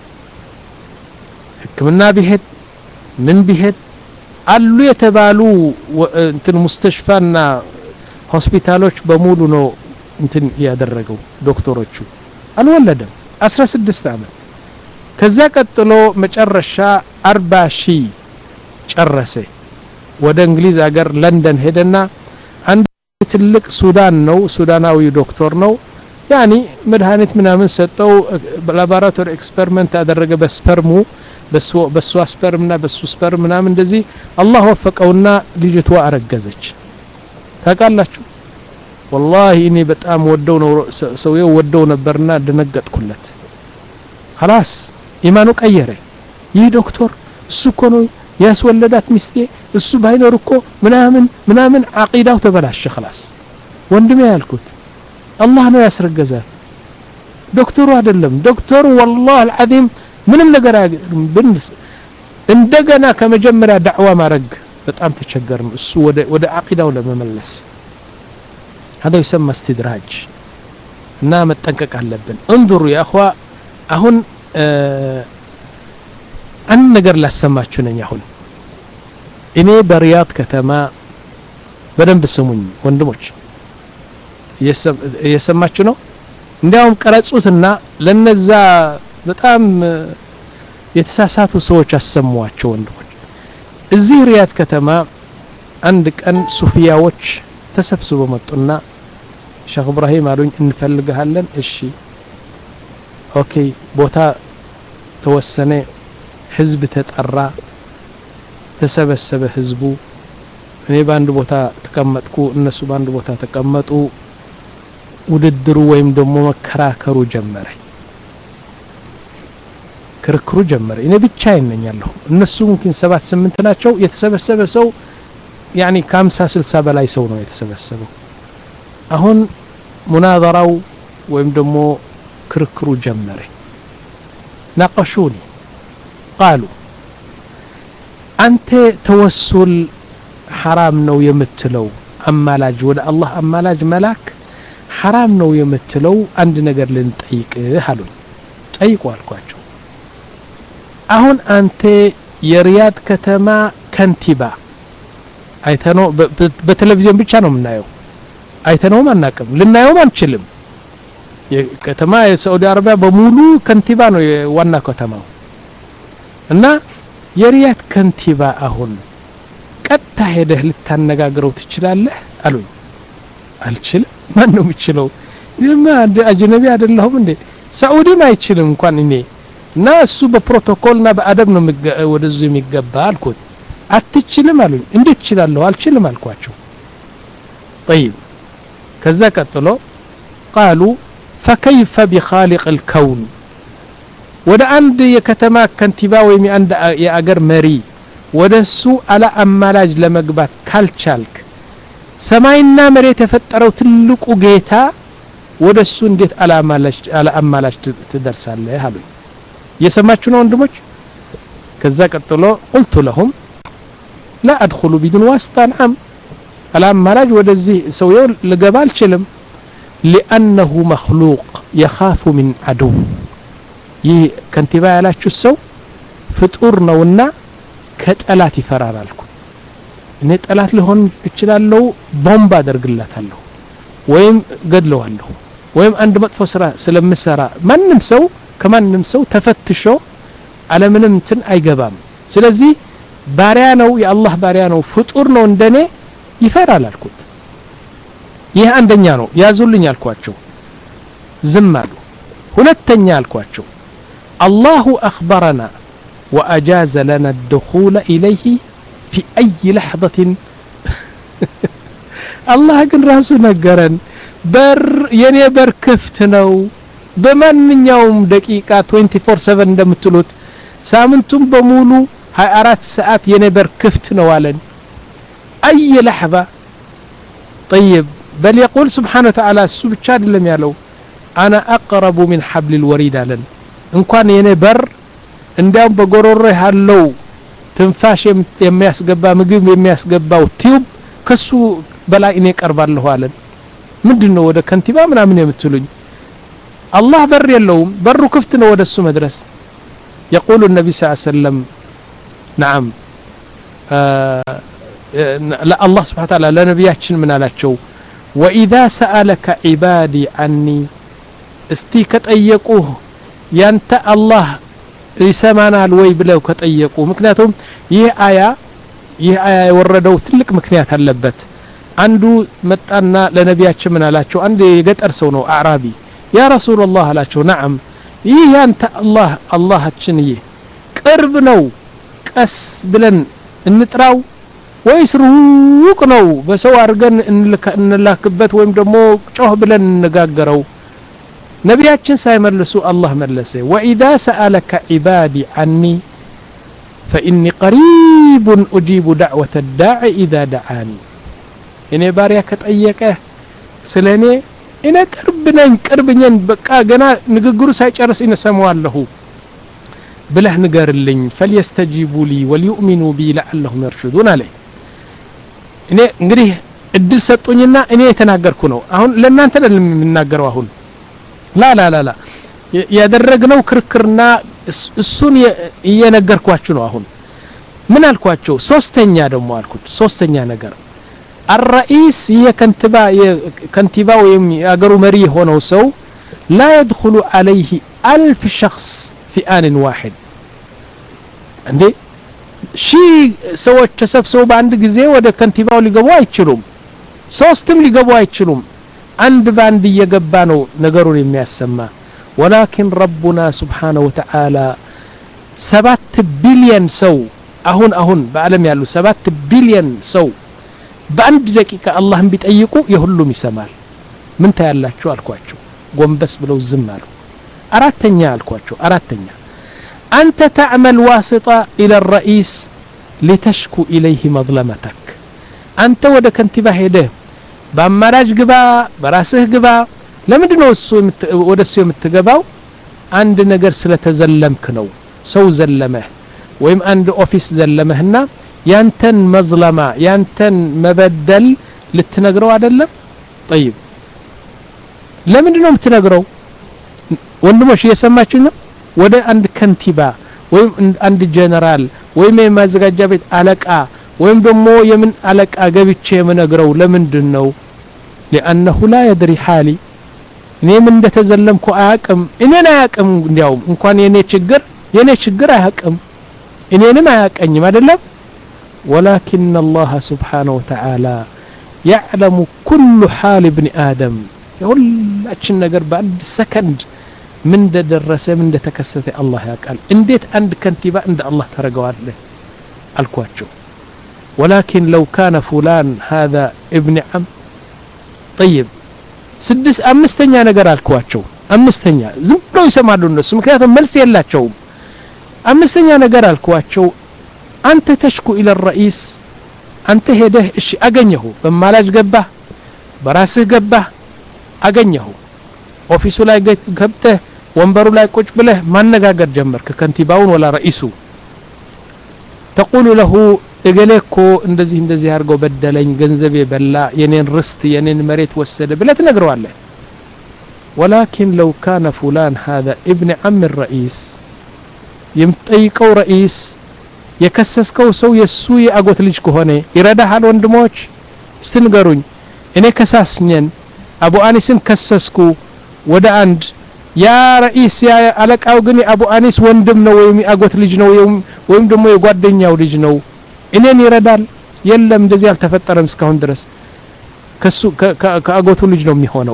ህክምና ቢሄድ ምን ቢሄድ አሉ የተባሉ እንትን ሙስተሽፋና ሆስፒታሎች በሙሉ ነው እንትን ያደረገው ዶክተሮቹ አልወለደም አስራ ስድስት አመት። ከዛ ቀጥሎ መጨረሻ አርባ ሺህ ጨረሰ። ወደ እንግሊዝ ሀገር ለንደን ሄደና አንድ ትልቅ ሱዳን ነው ሱዳናዊ ዶክተር ነው ያኒ መድኃኒት ምናምን ሰጠው። ላቦራቶሪ ኤክስፐሪመንት አደረገ በስፐርሙ በሱ በሱ ስፐርምና በሱ ስፐርም ምናምን እንደዚህ አላህ ወፈቀውና ልጅቷ አረገዘች። ታውቃላችሁ والله እኔ በጣም ወደው ነው ሰውየው ወደው ነበርና ደነገጥኩለት። خلاص ኢማኑ ቀየረ። ይህ ዶክተር እሱ እኮ ነው ያስወለዳት ሚስቴ እሱ ባይኖር እኮ ምናምን ምናምን አቂዳው ተበላሸ። خلاص ወንድሜ ያልኩት አላህ ነው ያስረገዛት ዶክተሩ አይደለም። ዶክተሩ والله العظيم ምንም ነገር ብንስ እንደገና ከመጀመሪያ ዳዕዋ ማረግ በጣም ተቸገርን እሱ ወደ ወደ አቂዳው ለመመለስ። هذا يسمى استدراج እና መጠንቀቅ አለብን። انظروا يا اخوا አሁን አንድ ነገር ላሰማችሁ ነኝ። አሁን እኔ በሪያድ ከተማ በደንብ ስሙኝ ወንድሞች እየሰማችሁ ነው። እንዲያውም ቀረጹትና ለነዛ በጣም የተሳሳቱ ሰዎች አሰሟቸው ወንድሞች። እዚህ ሪያድ ከተማ አንድ ቀን ሱፊያዎች ተሰብስበው መጡና ሼክ ኢብራሂም አሉኝ እንፈልጋለን። እሺ ኦኬ ቦታ ተወሰነ። ህዝብ ተጠራ ተሰበሰበ ህዝቡ። እኔ ባንድ ቦታ ተቀመጥኩ እነሱ ባንድ ቦታ ተቀመጡ። ውድድሩ ወይም ደግሞ መከራከሩ ጀመረ። ክርክሩ ጀመረ። እኔ ብቻዬን ነኝ ያለሁ እነሱ ሙምኪን ሰባት ስምንት ናቸው። የተሰበሰበ ሰው ያኒ ከሀምሳ ስልሳ በላይ ሰው ነው የተሰበሰበው። አሁን ሙናዘራው ወይም ደግሞ ክርክሩ ጀመረ ناقشوني قالوا አንተ ተወሱል حرام ነው የምትለው አማላጅ ወደ አላህ አማላጅ መላክ حرام ነው የምትለው አንድ ነገር ልንጠይቅህ አሉኝ ጠይቁ አልኳቸው አሁን አንተ የሪያድ ከተማ ከንቲባ አይተነው በቴሌቪዥን ብቻ ነው የምናየው አይተነው ማናቀም ልናየው አንችልም የከተማ የሳዑዲ አረቢያ በሙሉ ከንቲባ ነው ዋና ከተማው እና የሪያድ ከንቲባ አሁን ቀጥታ ሄደህ ልታነጋግረው ትችላለህ አሉኝ አልችልም ማን ነው የሚችለው ለማ አጅነቢ አይደለሁም እንዴ ሳዑዲም አይችልም እንኳን እኔ እና እሱ በፕሮቶኮልና በአደብ ነው ወደዚህ የሚገባ አልኩት አትችልም አሉኝ እንዴት ይችላልው አልችልም አልኳቸው طيب ከዛ ቀጥሎ قالوا فكيف بخالق الكون ወደ አንድ የከተማ ከንቲባ ወይም አንድ የአገር መሪ ወደሱ አላ አማላጅ ለመግባት ካልቻልክ ሰማይና መሬት የፈጠረው ትልቁ ጌታ ወደሱ እንዴት አላ አማላጅ አላ አማላጅ ትደርሳለህ አሉኝ የሰማችሁ ነው ወንድሞች ከዛ ቀጥሎ قلت لهم لا ادخل بدون واسطه نعم አላ አማላጅ ወደዚህ ሰውየው ልገባ አልችልም لانه مخلوق يخاف من عدو ይህ ከንቲባ ያላችሁ ሰው ፍጡር ነውና ከጠላት ይፈራል አልኩ እኔ ጠላት ሊሆን ይችላልው ቦምብ አደርግላታለሁ ወይም ገድለዋለሁ ወይም አንድ መጥፎ ስራ ስለምሰራ ማንንም ሰው ከማንንም ሰው ተፈትሾ ዓለምንም እንትን አይገባም ስለዚህ ባሪያ ነው የአላህ ባሪያ ነው ፍጡር ነው እንደኔ ይፈራል አልኩት ይህ አንደኛ ነው ያዙልኝ አልኳቸው ዝም አሉ ሁለተኛ አልኳቸው الله أخبرنا وأجاز لنا الدخول إليه في أي لحظة الله قل راسو نقرن بر يني بر كفتنو بمن يوم دقيقة twenty-four seven እንደምትሉት ሳምንቱም በሙሉ ሃያ አራት ሰዓት የኔ በር ክፍትነው አለን أي لحظة طيب بل يقول سبحانه وتعالى እሱ ብቻ አይደለም ያለው أنا أقرب من حبل الوريد አለን እንኳን የኔ በር እንዲያም በጎሮሮ ያለው ትንፋሽ የሚያስገባ ምግብ የሚያስገባው ቲዩብ ከሱ በላይ እኔ ቀርባለሁ አለን ምንድነው ወደ ከንቲባ ምናምን የምትሉኝ አላህ በር የለውም በሩ ክፍት ነው ወደሱ መድረስ يقول النبي صلى الله عليه وسلم نعم لا الله سبحانه وتعالى لنبياتችን ምን አላቸው واذا سالك عبادي عني እስቲ ከጠየቁህ ያንተ አላህ ይሰማናል ወይ ብለው ከጠየቁ ምክንያቱም ይህ አያ ይህ አያ የወረደው ትልቅ ምክንያት አለበት አንዱ መጣና ለነቢያችን ምን አላቸው አንድ የገጠር ሰው ነው አዕራቢ ያ ረሱላህ አላቸው نعم ይህ ያንተ አላህ አላህችን ይህ ቅርብ ነው ቀስ ብለን እንጥራው ወይስ ሩቅ ነው በሰው አርገን እንላክበት ወይም ደግሞ ጮህ ብለን እንነጋገረው ነቢያችን ሳይመልሱ አላህ መለሰ واذا سالك عبادي عني فاني قريب اجيب دعوه الداعي اذا دعاني እኔ ባሪያ ከጠየቀ ስለኔ እኔ ቅርብ ነኝ ቅርብ ነኝ በቃ ገና ንግግሩ ሳይጨርስ እነሰማዋለሁ ብለህ ንገርልኝ فليستجيبوا لي وليؤمنوا بي لعلهم يرشدون عليه እኔ እንግዲህ እድል ሰጡኝና እኔ የተናገርኩ ነው አሁን ለእናንተ ለምንናገረው አሁን لا لا لا لا ያደረግነው ክርክርና እሱን እየነገርኳችሁ ነው አሁን ምን አልኳቸው ሶስተኛ ደግሞ አልኩት ሶስተኛ ነገር الرئيس يكنتبا كنتبا ወይም ያገሩ መሪ ሆነው ሰው لا يدخل عليه ألف شخص في آن واحد እንዴ ሺ ሰዎች ተሰብስበው በአንድ ጊዜ ወደ ከንቲባው ሊገቡ አይችሉም ሶስትም ሊገቡ አይችሉም አንድ ባንድ እየገባ ነው ነገሩን የሚያሰማ ولكن ربنا سبحانه وتعالى ሰባት ቢሊየን ሰው አሁን አሁን በአለም ያሉ ሰባት ቢሊየን ሰው በአንድ ደቂቃ አላህን ቢጠይቁ የሁሉም ይሰማል ምን ታያላችሁ አልኳቸው ጎንበስ ብለው ዝም አሉ አራተኛ አልኳቸው አራተኛ አንተ تعمل واسطة الى الرئيس لتشكو اليه مظلمتك አንተ ወደ ከንቲባ ሄደህ በአማራጅ ግባ በራስህ ግባ ለምንድነው እሱ ወደሱ የምትገባው አንድ ነገር ስለተዘለምክ ነው ሰው ዘለመህ ወይም አንድ ኦፊስ ዘለመህና ያንተን መዝለማ ያንተን መበደል ልትነግረው አይደለም طيب ለምንድነው የምትነግረው ወንድሞች እየሰማችሁ ነው ወደ አንድ ከንቲባ ወይም አንድ ጀነራል ወይም የማዘጋጃ ቤት አለቃ ወይም ደግሞ የምን አለቃ ገብቼ የምነግረው ለምንድነው لانه لا يدري حالي እኔ ምን እንደተዘለምኩ አያቅም እኔን አያቅም እንዲያው እንኳን የኔ ችግር የኔ ችግር አያቅም እኔንም አያቀኝም አይደለም ولكن الله سبحانه وتعالى يعلم كل حال ابن آدم ሁላችን ነገር በአንድ ሰከንድ ምን እንደደረሰ ምን እንደተከሰተ አላህ ያውቃል እንዴት አንድ ከንቲባ እንደ አላህ ተረጋዋለህ አልኳቸው ولكن لو كان فلان هذا ابن عم طيب ስድስ አምስተኛ ነገር አልኳቸው አምስተኛ ዝም ብለው ይሰማሉ እነሱ ምክንያቱም መልስ የላቸውም አምስተኛ ነገር አልኳቸው አንተ ተሽኩ الى الرئيس አንተ ሄደህ እሺ አገኘሁ በማላጅ ገባህ በራስህ ገባህ አገኘሁ ኦፊሱ ላይ ገብተህ ወንበሩ ላይ ቁጭ ብለህ ማነጋገር ጀመርክ ከንቲባውን ወላ ረኢሱ تقول له እገሌኮ እንደዚህ እንደዚህ አርገው በደለኝ ገንዘብ የበላ የኔን ርስት የኔን መሬት ወሰደ ብለህ ትነግረዋለህ ولكن لو كان فلان هذا ابن عم الرئيس يمطيقው رئيس የከሰስከው ሰው የሱ የአጎት ልጅ ከሆነ ይረዳሃል ወንድሞች ስትንገሩኝ እኔ ከሳስኘን አቡ አኒስን ከሰስኩ ወደ አንድ ያ ረኢስ ያ አለቃው ግን አቡ አኒስ ወንድም ነው ወይም አጎት ልጅ ነው ወይም ደግሞ የጓደኛው ልጅ ነው እኔን ይረዳል የለም እንደዚህ አልተፈጠረም እስካሁን ድረስ ከሱ ከአጎቱ ልጅ ነው የሚሆነው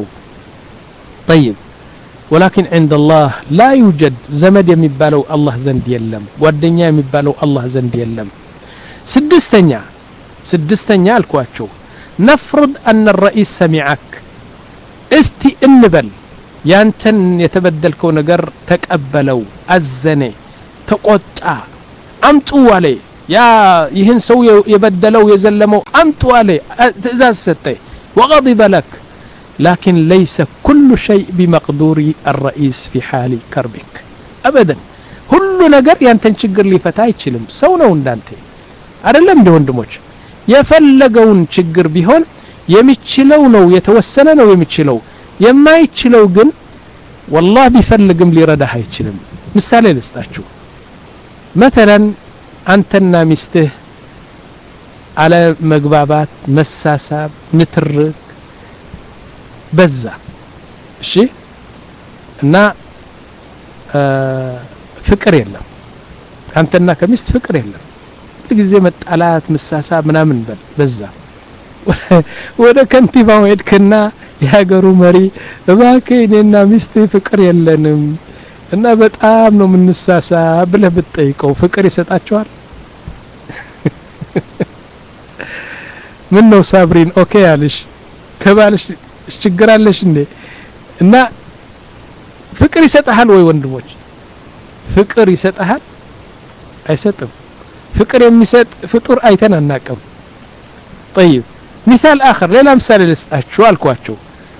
طيب ولكن عند الله لا يوجد زمد የሚባለው አላህ ዘንድ የለም ጓደኛ የሚባለው አላህ ዘንድ የለም ስድስተኛ ስድስተኛ አልኳቸው نفرض أن الرئيس سمعك استي انبل ያንተን የተበደልከው ነገር ተቀበለው አዘነ ተቆጣ አምጡ አለ ያ ይህን ሰው የበደለው የዘለመው አምጡ አለ ትእዛዝ ሰጠ وغضب لك لكن ليس كل شيء بمقدور الرئيس في حال كربك ابدا ሁሉ ነገር ያንተን ችግር ሊፈታ አይችልም ሰው ነው እንዳንተ አይደለም እንደ ወንድሞች የፈለገውን ችግር ቢሆን የሚችለው ነው የተወሰነ ነው የሚችለው የማይችለው ግን والله ቢፈልግም ሊረዳህ አይችልም ምሳሌ ልስጣችሁ مثلا አንተና ሚስትህ አለ መግባባት መሳሳብ ንትርክ በዛ እሺ እና ፍቅር የለም አንተና ከሚስት ፍቅር የለም ለጊዜ መጣላት መሳሳብ ምናምን በዛ ወደ ከንቲባው ሄድክና የሀገሩ መሪ እባክህ እኔና ሚስቴ ፍቅር የለንም እና በጣም ነው ምንሳሳብ ብለህ ብትጠይቀው ፍቅር ይሰጣቸዋል ምን ነው ሳብሪን ኦኬ ያለሽ ከባልሽ ችግር አለሽ እንዴ እና ፍቅር ይሰጣል ወይ ወንድሞች ፍቅር ይሰጣል አይሰጥም ፍቅር የሚሰጥ ፍጡር አይተን አናቀም طيب مثال آخر ሌላ ምሳሌ ልስጣችሁ አልኳቸው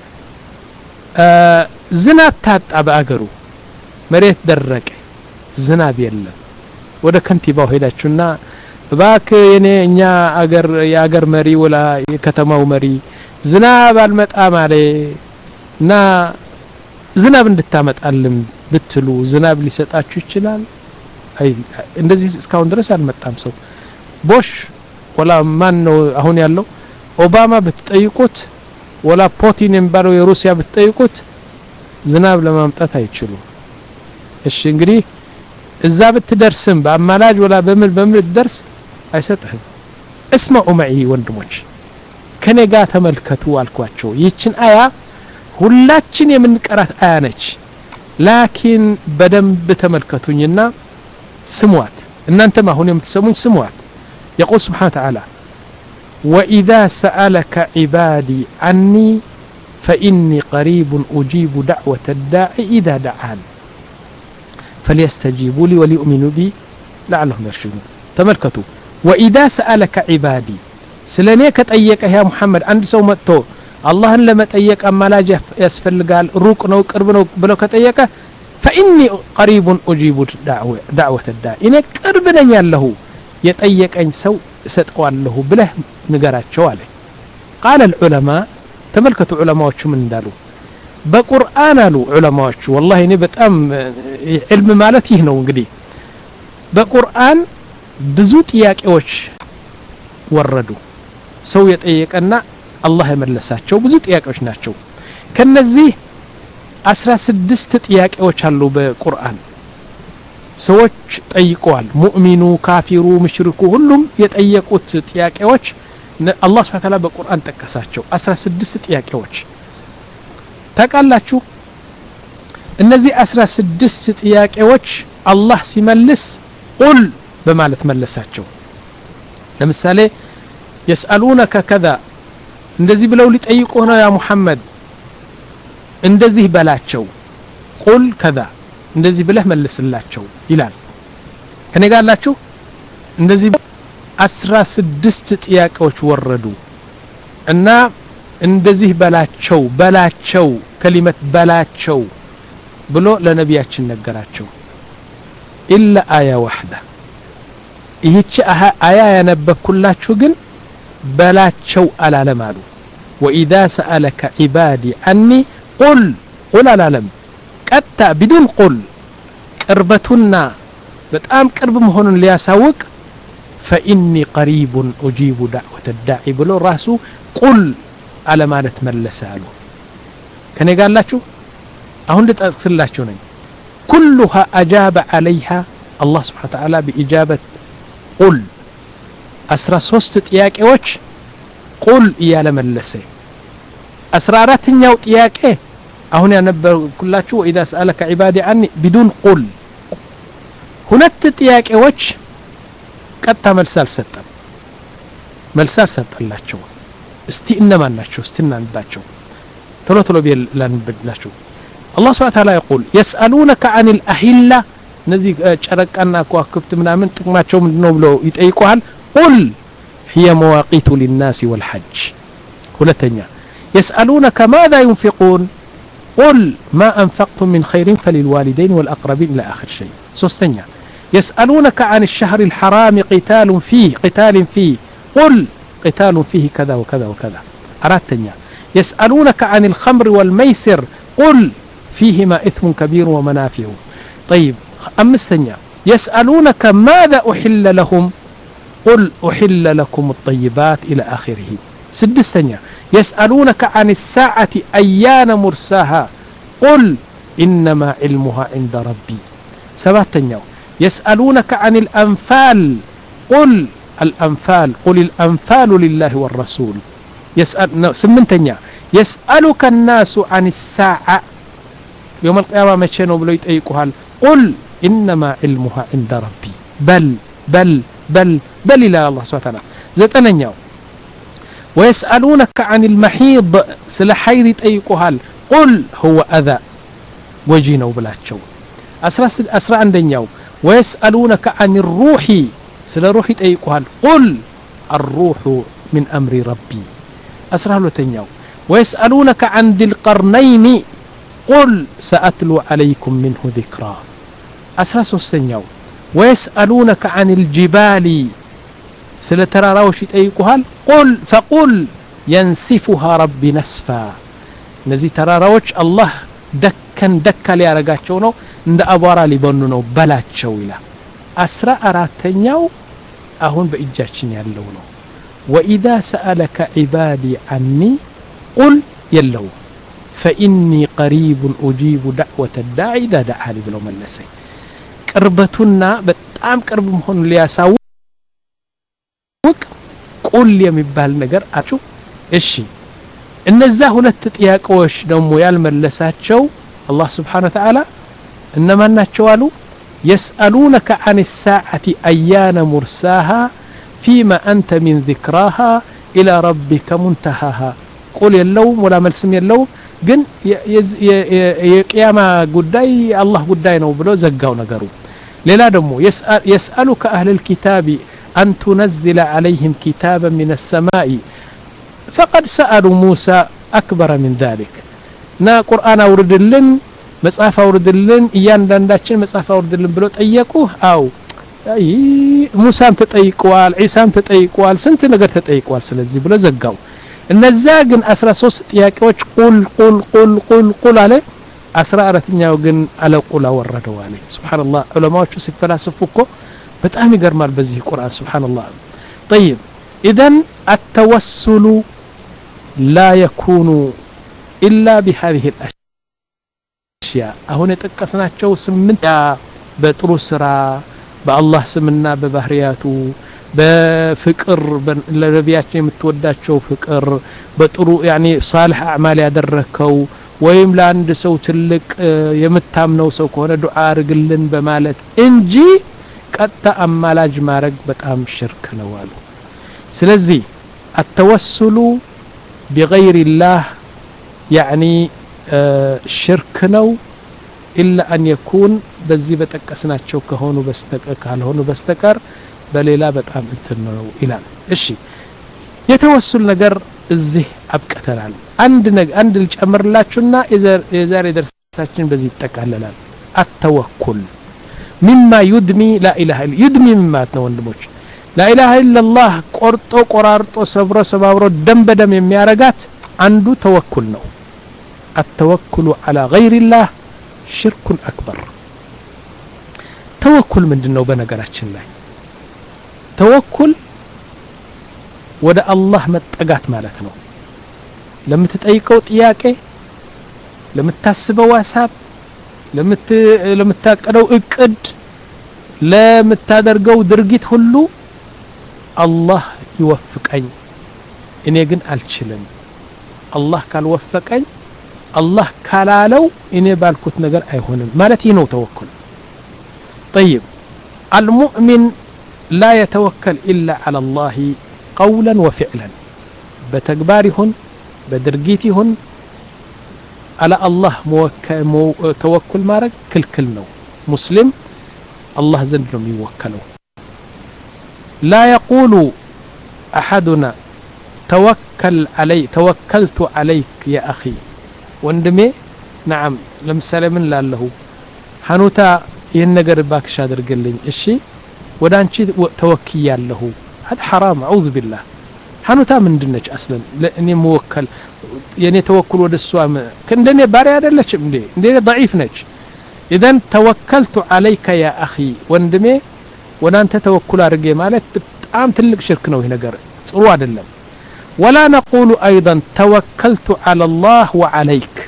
ዝናብ ታጣ በአገሩ መሬት ደረቀ ዝናብ የለም ወደ ከንቲባው ሄዳችሁና እባክህ የኔ እኛ አገር የአገር መሪ ወላ የከተማው መሪ ዝናብ አልመጣም አለ እና ዝናብ እንድታመጣልን ብትሉ ዝናብ ሊሰጣችሁ ይችላል አይ እንደዚህ እስካሁን ድረስ አልመጣም ሰው ቦሽ ወላ ማን ነው አሁን ያለው ኦባማ ብትጠይቁት ወላ ፑቲን የሚባለው የሩሲያ ብትጠይቁት ዝናብ ለማምጣት አይችሉ እሺ እንግዲህ እዛ ብትደርስም በአማላጅ ወላ በምን በምን ደርስ አይሰጥህም اسمعوا معي ወንድሞች ከኔ ጋር ተመልከቱ አልኳቸው ይችን አያ ሁላችን የምንቀራት አያ ነች ላኪን በደንብ ተመልከቱኝና ስሙት እናንተም አሁን የምትሰሙኝ ስሙት يقول سبحانه وتعالى وإذا سألك عبادي عني فإني قريب أجيب دعوة الداعي إذا دعان فليستجيبوا لي وليؤمنوا بي لعلهم يرشدون تملكتوا وإذا سألك عبادي سلني كتأيك يا محمد عند سو متو አላህን ለመጠየቅ አማላጅ ያስፈልጋል ሩቅ ነው ቅርብ ነው ብሎ ከጠየቀ فإني قريب أجيب دعوة دعوة الداعي إن قرب ነኝ ያለሁ የጠየቀኝ ሰው እሰጠዋለሁ ብለህ ንገራቸው አለ قال العلماء ተመልከቱ ዑለማዎቹ ምን እንዳሉ በቁርአን አሉ ዑለማዎቹ والله እኔ በጣም ዒልም ማለት ይህ ነው እንግዲህ በቁርአን ብዙ ጥያቄዎች ወረዱ ሰው የጠየቀና አላህ የመለሳቸው ብዙ ጥያቄዎች ናቸው ከነዚህ አስራ ስድስት ጥያቄዎች አሉ በቁርአን ሰዎች ጠይቀዋል ሙእሚኑ ካፊሩ ሙሽሪኩ ሁሉም የጠየቁት ጥያቄዎች አላህ Subhanahu Wa Ta'ala በቁርአን ጠቀሳቸው አስራ ስድስት ጥያቄዎች ታቃላችሁ እነዚህ አስራ ስድስት ጥያቄዎች አላህ ሲመልስ ቁል በማለት መለሳቸው ለምሳሌ يسألونك كذا እንደዚህ ብለው ሊጠይቁህ ነው ያ ሙሐመድ እንደዚህ በላቸው ቁል ከዛ እንደዚህ ብለህ መልስላቸው ይላል ከኔ ጋር አላችሁ እንደዚህ አስራ ስድስት ጥያቄዎች ወረዱ እና እንደዚህ በላቸው በላቸው ከሊመት በላቸው ብሎ ለነቢያችን ነገራቸው ኢላ አያ واحده ይህች አያ ያነበብኩላችሁ ግን በላቸው አላለም አሉ واذا سالك عبادي عني قل قل العالم قطع بدون قل قربتنا በጣም ቅርብ መሆኑን ሊያሳውቅ فاني قريب اجيب دعوه الداعي ብሎ ራሱ قل على ማለት መለሳሉ ከኔ ጋር አላችሁ አሁን ልጠቅስላችሁ ነኝ كلها اجاب عليها الله سبحانه وتعالى باجابه قل أسرى ሶስት ጥያቄዎች قل እያለ መለሰ አስራ አራተኛው ጥያቄ አሁን ያነበርኩላችሁ اذا سالك عبادي عني بدون قل ሁለት ጥያቄዎች ቀጥታ መልስ አልሰጠም መልስ አልሰጠላቸው እስቲ እነማን ናቸው እስቲ እናንባቸው ቶሎ ቶሎ ቢላንብላችሁ الله سبحانه وتعالى يقول يسالونك عن الاهله نزي ጨረቃና ከዋክብት ምናምን ጥቅማቸው ምንድነው ብለው ይጠይቁሃል قل هي مواقيت للناس والحج ሁለተኛ يسالونك ماذا ينفقون قل ما انفقتم من خير فللوالدين والاقربين الى اخر شيء ثانيا يسالونك عن الشهر الحرام قتال فيه قتال فيه قل قتال فيه كذا وكذا وكذا اراتنيا يسالونك عن الخمر والميسر قل فيهما اثم كبير ومنافع طيب امستنيا يسالونك ماذا احل لهم قل احل لكم الطيبات الى اخره سدستنيا يسالونك عن الساعه ايان مرساها قل انما علمها عند ربي سبعتنيا يسالونك عن الانفال قل الانفال قل الانفال لله والرسول يسال سمنتنيا يسالك الناس عن الساعه يوم القيامه متى ነው ብለው ይጠይቁሃል قل انما علمها عند ربي بل بل بل بل الى الله سبحانه وتعالى زتنኛው ويسالونك عن المحيض سلا حيض يطيقوሃል قل هو اذى وجينو بلاچو አስራ አንደኛው ويسالونك عن الروح سلا روح يطيقوሃል قل الروح من امر ربي አስራ ሁለተኛው ويسالونك عن ذي القرنين قل ساتلو عليكم منه ذكرى አስራ ሶስተኛው ويسالونك عن الجبال سلا تراراوش يطيقوሃል قل فقل ينسفها ربي نسفا نزي تراراوش الله دكن دكا ሊያረጋቸው ነው እንደ አቧራ ሊበኑ ነው በላቸው ይላል አስራ አራተኛው አሁን በእጃችን ያለው ነው واذا سالك عبادي عني قل يلو فاني قريب اجيب دعوه الداعي اذا دعاني ብለው መለሰ ቅርበቱና በጣም ቅርብ መሆኑን ሊያሳውቅ ቁል የሚባል ነገር አችሁ እሺ እነዛ ሁለት ጥያቄዎች ደግሞ ያልመለሳቸው አላህ Subhanahu Wa Ta'ala እነማን ናቸው አሉ يسالونك عن الساعه ايان مرساها فيما انت من ذكراها الى ربك منتهاها قل የለውም ወላ መልስም የለውም ግን የቂያማ ጉዳይ አላህ ጉዳይ ነው ብሎ ዘጋው ነገሩ ሌላ ደግሞ يسالك اهل الكتاب ان تنزل عليهم كتابا من السماء فقد سالوا موسى أكبر من ذلك نا قرآن أوردلن مصحف أوردلن እያንዳንዳችን መጽሐፍ አውርድልን ብሎ ጠየቁህ አው አይ ሙሳም ተጠይቀዋል ዒሳም ተጠይቀዋል ስንት ነገር ተጠይቀዋል ስለዚህ ብሎ ዘጋው እነዛ ግን አስራ ሶስት ጥያቄዎች ቁል ቁል ቁል ቁል ቁል አለ አስራ አራተኛው ግን አለ ቁል አወረደው አለ ሱብሃንአላህ ዑለማዎቹ ሲፈላስፉ እኮ በጣም ይገርማል በዚህ ቁርአን ሱብሃንአላህ طيب اذا التوسل لا يكون الا بهذه الاشياء አሁን የተጠቀስናቸው ስምንት በጥሩ ስራ በአላህ ስምና በባህሪያቱ በፍቅር ለነቢያችን የምትወዳቸው ፍቅር በጥሩ يعني صالح اعمال ያደረከው ወይም ለአንድ ሰው ትልቅ የምታምነው ሰው ከሆነ ዱዓ አርግልን በማለት እንጂ ቀጣ አማላጅ ማረግ በጣም ሽርክ ነው አሉ ስለዚህ التوسل بغير الله يعني ሽርክ ነው إلا أن يكون በዚህ በተቀስናቸው ከሆኑ በስተቀር ካልሆኑ በስተቀር በሌላ በጣም እንትን ነው ይላል እሺ የተወሱል ነገር እዚህ አብቀተናል አንድ ነገር አንድ ልጨምርላችሁና የዛሬ ደርሳችን በዚህ ይጠቃለላል التوكل مما يدمي لا اله الا يدمي مما ነው ወንድሞች لا اله الا الله ቆርጦ ቆራርጦ ሰብሮ ሰባብሮ ደም በደም የሚያረጋት አንዱ ተወኩል ነው التوكل على غير الله شرك اكبر توكل ምንድነው በነገራችን ላይ توكل ወደ አላህ መጠጋት ማለት ነው ለምትጠይቀው ጥያቄ ለምታስበው ሐሳብ ለምት ለምታቀደው እቅድ ለምታደርገው ድርጊት ሁሉ አላህ ይወፍቀኝ እኔ ግን አልችልም አላህ ካልወፈቀኝ አላህ ካላለው እኔ ባልኩት ነገር አይሆንም ማለት ይህ ነው ተወኩል طيب المؤمن لا يتوكل الا على الله قولا وفعلا بتكبارهن بدرجيتهن على الله توكل مارك كل كل نو مسلم الله زندهم يوكلوا لا يقول احدنا توكل علي توكلت عليك يا اخي وندمي نعم لمثال من لاله حنوتا ይሄን ነገር ባክሽ አድርግልኝ እሺ ወዳንቺ ተወክያለሁ هذا حرام اعوذ بالله حنوታ ምንድነች አስለን ለኔ መወከል የኔ ተወኩል ወደሷ እንደኔ ባሪያ አይደለችም እንዴ እንደኔ ضعيف ነች اذا توكلت عليك يا اخي ወንድሜ ወዳንተ ተወኩል አድርጌ ማለት በጣም ትልቅ ሽርክ ነው ይሄ ነገር ጥሩ አይደለም ولا نقول ايضا توكلت على الله وعليك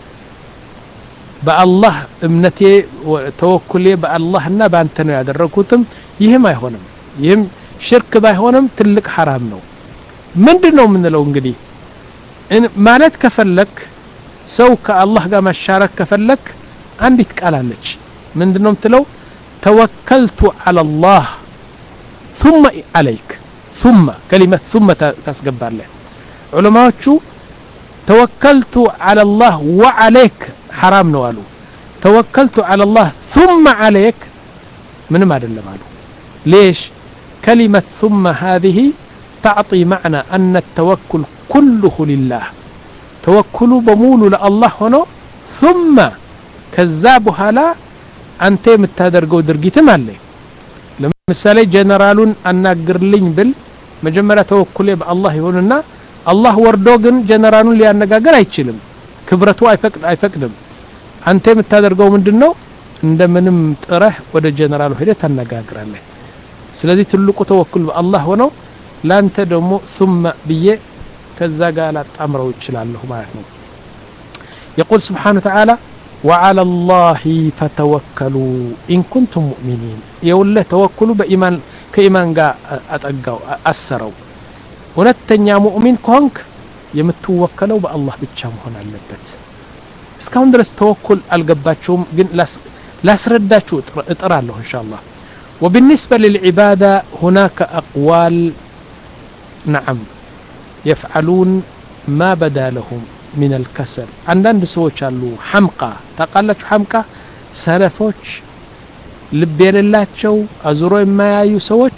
بالله እምነቴ ተወኩሌ በአላህና በአንተ ነው ያደረኩትም ይሄም አይሆንም ይሄም ሽርክ ባይሆንም ትልቅ حرام ነው ምንድነው ምንለው እንግዲህ ማለት ከፈለክ ሰው ከአላህ ጋር ማሻረክ ከፈለክ አንዲት ቃል አለች ምንድነው ምትለው توكلت على الله ثم عليك ثم كلمه ثم تسقبالله علماءዎቹ توكلت على الله وعليك حرام ነው አሉ توكلت على الله ثم عليك ምንም አይደለም አሉ ليش كلمه ثم هذه تعطي معنى ان التوكل كله لله توكل بمول لله ሆኖ ثم ከዛ በኋላ አንተ የምታደርገው ድርጊትም አለ ለምሳሌ ጀነራሉን አናግርልኝ ብል መጀመሪያ ተወኩሌ በአላህ ይሆንና አላህ ወርዶ ግን ጀነራሉን ሊያነጋገር አይችልም ክብረቱ አይፈቅድ አይፈቅድም አንተ የምታደርገው ምንድነው እንደምንም ጥረህ ወደ ጀነራሉ ሄደ ታነጋግራለህ ስለዚህ ትልቁ ተወኩል በአላህ ሆኖ ላንተ ደግሞ ثم ብዬ ከዛ ጋር ላጣምረው ይችላል ማለት ነው يقول سبحانه وتعالى وعلى الله فتوكلوا إن كنتم مؤمنين يقول توكلوا بإيمان كإيمان جاء أتأجوا أسروا ونتنيا مؤمن كونك يمتوكلوا بالله بتشام هنا اللبت اسكون درس توكل الجباتشوم لا سرداتشو اطرح له إن شاء الله وبالنسبة للعبادة هناك أقوال نعم يفعلون ما بدا لهم من الكسل عندنا سوچ አሉ حمقى تقالچ حمقى ሰለፎች ልብ የሌላቸው አዙሮ የማያዩ ሰዎች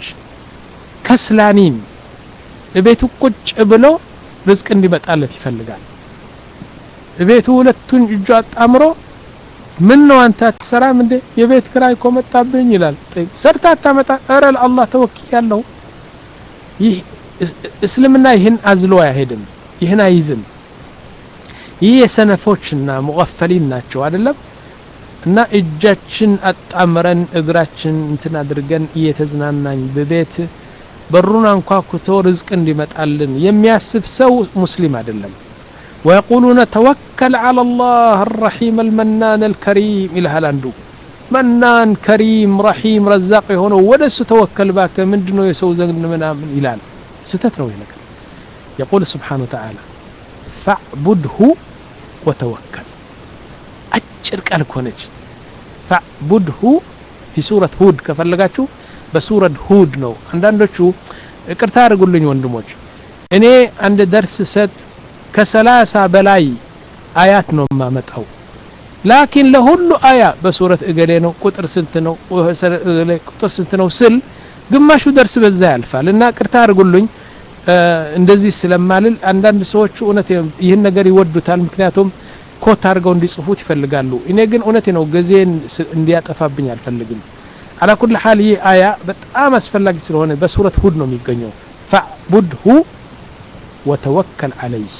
ከስላኒን በቤቱ ቁጭ ብሎ ርዝቅ እንዲመጣለት ይፈልጋል ቤቱ ሁለቱን እጁ አጣምሮ ምን ነው አንተ አትሰራም እንዴ የቤት ክራይ እኮ መጣብኝ ይላል طيب ሰርታ አታመጣ ኧረ ለአላህ ተወክያለሁ ይህ እስልምና ይህን አዝሎ አይሄድም ይህን አይዝም ይህ የሰነፎችና ሙገፈሊን ናቸው አይደለም እና እጃችን አጣምረን እግራችን እንትን አድርገን እየተዝናናኝ በቤት በሩን አንኳኩቶ ርዝቅ እንዲመጣልን የሚያስብ ሰው ሙስሊም አይደለም ويقولون توكل على الله الرحيم المنان الكريم الى هلاندو منان كريم رحيم رزاق ሆኖ ወደሱ ተወከል ባከ ምንድነው የሰው ዘንድ ምናምን ይላል ስተት ነው ይነገር يقول سبحانه وتعالى فاعبده وتوكل አጭር ቃል ኮነች فاعبده في سوره هود ከፈለጋችሁ በሱረة هود ነው አንዳንዶቹ ይቅርታ አድርጉልኝ ወንድሞች እኔ አንድ ደርስ ሰጥ ከሰላሳ በላይ አያት ነው ማመጣው ላኪን ለሁሉ አያ በሱረት እገሌ ነው ቁጥር ስንት ነው ቁጥር ስንት ነው ስል ግማሹ ደርስ በዛ ያልፋል እና ቅርታ አድርጉልኝ እንደዚህ ስለማልል አንዳንድ ሰዎች እውነት ይሄን ነገር ይወዱታል ምክንያቱም ኮት አድርገው እንዲጽፉት ይፈልጋሉ እኔ ግን እውነት ነው ገዜን እንዲያጠፋብኝ አልፈልግም على كل حال ይህ አያ በጣም አስፈላጊ ስለሆነ በሱረት ሁድ ነው የሚገኘው فاعبده وتوكل عليه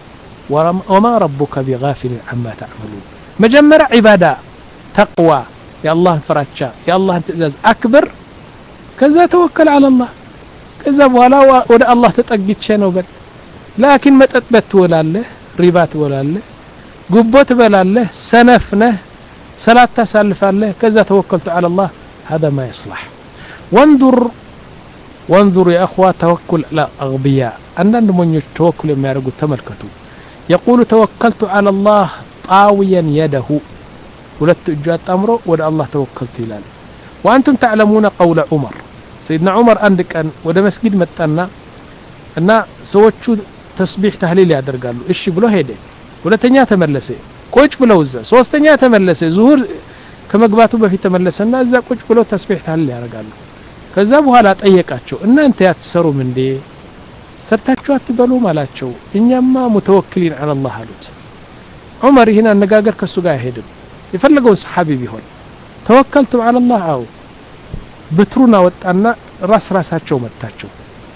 وما ربك بغافل عما تعملون مجمر عباده تقوى يا الله فراتشا يا الله تئزاز اكبر كذا توكل على الله كذا ولا ود الله تطقيچ ነው በል لكن መጠጥበት ወላله ሪባት ወላله ጉቦት በላله ሰነፍነህ ሰላት ታሳልፋለህ كذا توكلت على الله هذا ما يصلح وانظر وانظر يا اخوه توكل لا اغبياء አንዳንድ ሞኞች ተወኩል የሚያደርጉት ተመልከቱ يقول توكلت على الله طاويا يده ሁለት እጁ አጣምሮ ወደ አላህ ተወከልኩ ይላል وانتم تعلمون قول عمر سيدنا عمر አንድ ቀን ወደ መስጊድ መጣና እና ሰዎቹ ተስቢህ ተህሊል ያደርጋሉ እሺ ብሎ ሄደ ሁለተኛ ተመለሰ ቁጭ ብለው እዛ ሶስተኛ ተመለሰ ዙሁር ከመግባቱ በፊት ተመለሰና እዛ ቁጭ ብሎ ተስቢህ ተህሊል ያደርጋሉ ከዛ በኋላ ጠየቃቸው እናንተ ያትሰሩም እንዴ ሰርታችሁ አትበሉ ማላቸው እኛማ ሙተወክሊን على الله አሉት ዑመር ይሄን አነጋገር ከሱ ጋር አይሄድም የፈለገው ሰሃቢ ቢሆን ተወከልቱ على الله አው በትሩና ወጣና ራስ ራሳቸው መጣቸው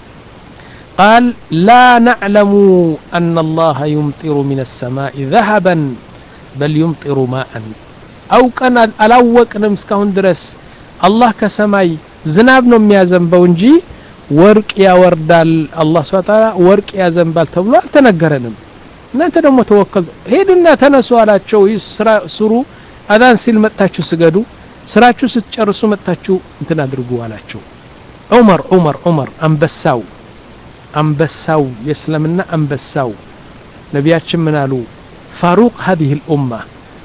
قال لا نعلم ان الله يمطر من السماء ذهبا بل يمطر ماء او كان አላወቅንም እስካሁን ድረስ አላህ ከሰማይ ዝናብ ነው የሚያዘንበው እንጂ ወርቅ ያወርዳል አላህ Subhanahu ወርቅ ያዘንባል ተብሎ አልተነገረንም እናንተ ደግሞ ተወከሉ ሄዱና ተነሱ አላቸው ይስራ ስሩ አዳን ሲል መጣችሁ ስገዱ ስራችሁ ስትጨርሱ መጣችሁ እንትን አድርጉ አላቸው ዑመር ዑመር ዑመር አንበሳው አንበሳው የእስልምና አንበሳው ነቢያችን ምን አሉ ፋሩቅ هذه الامه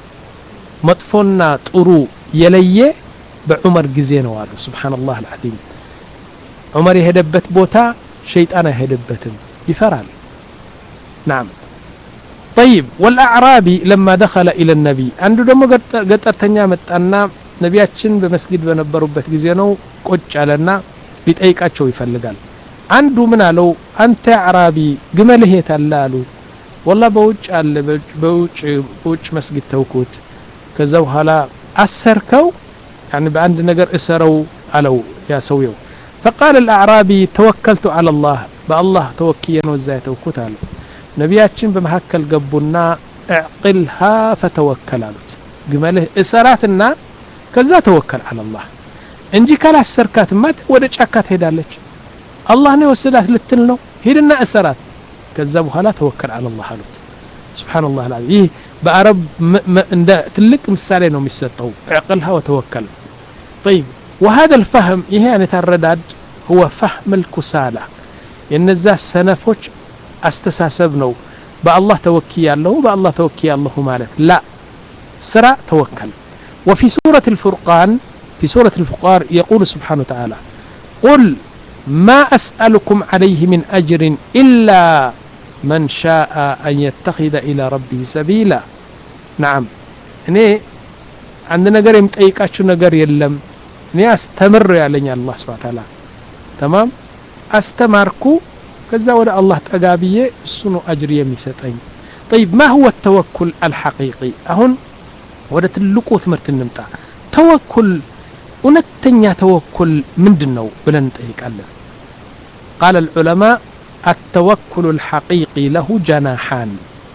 መጥፎና ጥሩ የለየ በዑመር ጊዜ ነው አሉ ሱብሃንአላህ العظيم عمر يهدبت بوتا شيطان يهدبتم يفرال نعم طيب والاعرابي لما دخل الى النبي عنده دمو قطرتنيا متانا نبياتችን በመስጊድ በነበሩበት ጊዜ ነው ቁጭ አለና ሊጠይቃቸው ይፈልጋል አንዱ ምን አለው አንተ አራቢ ግመልህ የታላሉ والله በውጭ አለ በውጭ በውጭ መስጊድ ተውኩት ከዛ በኋላ አሰርከው يعني በአንድ ነገር እሰረው አለው ያ ሰውየው فقال الاعرابي توكلت على الله بالله توكيا وزاي توكلت على نبياتين بمحكل قبونا اعقلها فتوكل عليه جماله اسراتنا كذا توكل على الله انجي كلا السركات ما ወደ ጫካ ትሄዳለች الله ነው ወሰዳት ልትል ነው ሄድና እስራት ከዛ በኋላ ተወከል على الله አሉት سبحان الله العظيم ይህ በአረብ እንደ ትልቅ ምሳሌ ነው የሚሰጠው اعقلها وتوكل طيب وهذا الفهم يعني الرداد هو فهم الكسالى ينزا سنفوش استساسب ነው بالله توكي الله بالله توكي الله مالك لا سرا توكل وفي سورة الفرقان في سورة الفقار يقول سبحانه وتعالى قل ما أسألكم عليه من أجر إلا من شاء أن يتخذ إلى ربه سبيلا نعم يعني عندنا قريم تأيكاشو نقر يلم እኔ አስተምር ያለኝ አላህ Subhanahu Ta'ala تمام አስተማርኩ ከዛ ወደ አላህ ተጋብዬ እሱ ነው አጅር የሚሰጠኝ طيب ما هو التوكل الحقيقي አሁን ወደ ትልቁ ትምህርት እንምጣ ተወኩል እውነተኛ ተወኩል ምንድነው ብለን እንጠይቃለን قال العلماء التوكل الحقيقي له جناحان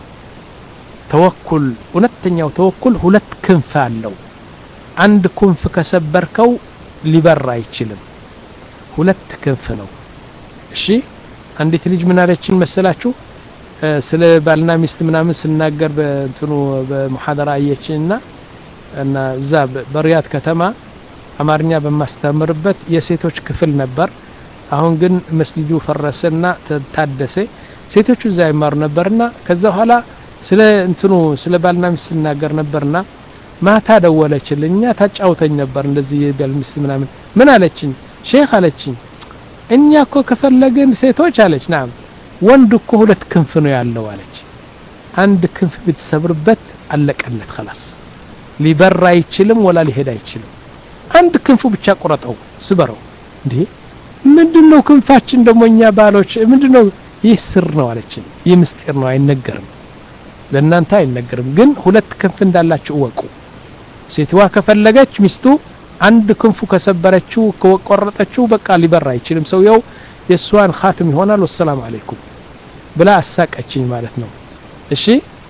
توكل እውነተኛው ተወኩል ሁለት ክንፍ አለው አንድ ክንፍ ከሰበርከው ሊበራ አይችልም ሁለት ክንፍ ነው እሺ አንዲት ልጅ ምን አለችን መሰላችሁ ስለ ባልና ሚስት ምናምን ስናገር በእንትኑ በመሐደራ አየችና እና ዛብ በሪያድ ከተማ አማርኛ በማስተምርበት የሴቶች ክፍል ነበር አሁን ግን መስጂዱ ፈረሰና ታደሰ ሴቶቹ እዛ ይማሩ ነበርና ከዛ በኋላ ስለ እንትኑ ስለ ባልና ሚስት ስናገር ነበርና ማታ ደወለችልኛ ታጫውተኝ ነበር እንደዚህ ባልና ሚስት ምናምን ምን አለችኝ ሼክ አለችኝ እኛ እኮ ከፈለግን ሴቶች አለች ናም ወንድ እኮ ሁለት ክንፍ ነው ያለው አለች አንድ ክንፍ ብትሰብርበት አለቀለት خلاص ሊበራ አይችልም ወላ ሊሄድ አይችልም አንድ ክንፉ ብቻ ቆረጠው ስበረው እንዴ ምንድነው ክንፋችን ደሞኛ ባሎች ምንድነው ይህ ስር ነው አለችን ይህ ምስጢር ነው አይነገርም ለእናንተ አይነገርም ግን ሁለት ክንፍ እንዳላችሁ ወቁ ሴትዋ ከፈለገች ሚስቱ አንድ ክንፉ ከሰበረችው ከቆረጠችው በቃ ሊበራ አይችልም ሰውየው የሷን ኻትም ይሆናል ወሰላም አለይኩም ብላ አሳቀችኝ ማለት ነው እሺ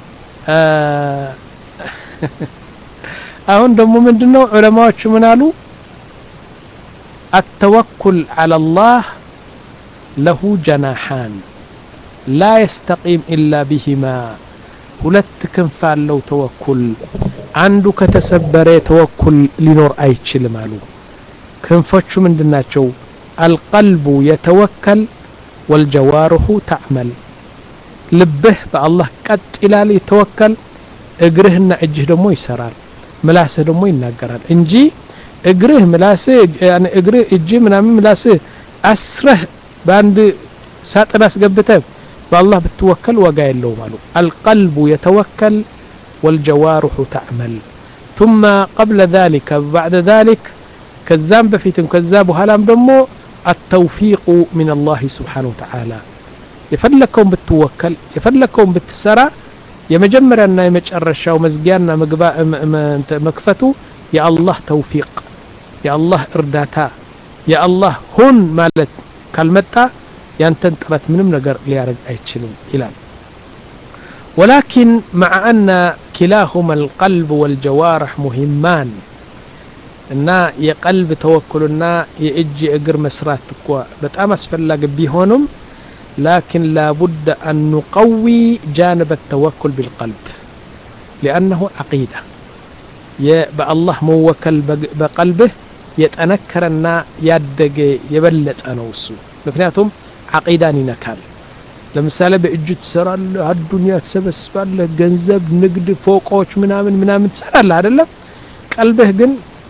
አሁን ደሞ ምንድነው ዑለማዎቹ ምን አሉ التوكل على الله له جناحان لا يستقيم إلا بهما ሁለት ክንፍ አለው ተወኩል አንዱ ከተሰበረ ተወኩል ሊኖር አይችልም አሉ ክንፎቹ ምንድናቸው القلب يتوكل والجوارح تعمل ልብህ በአላህ ቀጥ ይላል ይተወከል እግርህና እጅህ ደግሞ ይሰራል ምላስህ ደግሞ ይናገራል እንጂ እግርህ ምላስህ ያኔ እግርህ እጅ ምናምን ምላስህ አስረህ ባንድ ሳጥን አስገብተህ በአላህ ብትወከል ወጋ የለውም አሉ القلب يتوكل والجوارح تعمل ثم قبل ذلك بعد ذلك كذاب بفيتم كذاب وهلام دمو التوفيق من الله سبحانه وتعالى يفلكم بالتوكل يفلكم بالتسرع يمجمرنا يمجرشاو مزغيانا مغبا مكفتو يا الله توفيق يا الله ارداتا يا الله هون مالت كلمتا يانتن طرت منم ነገር ሊያረግ አይችልም ይላል ولكن مع ان كلاهما القلب والجوارح مهمان እና የቀልብ ተወኩልና የእጅ እግር መስራት እኮ በጣም አስፈላጊ ቢሆንም لكن لا بد ان نقوي جانب التوكل بالقلب لانه عقيده يا الله موكل بقلبه يتنكرنا يادغ يبلط ነው እሱ ምክንያቱም عقيدان ይነካል ለምሳሌ በእጅ ትሰራል አዱንያ ተሰበስባለ ገንዘብ ንግድ ፎቆች ምናምን ምናምን ትሰራለ አይደለም ቀልብህ ግን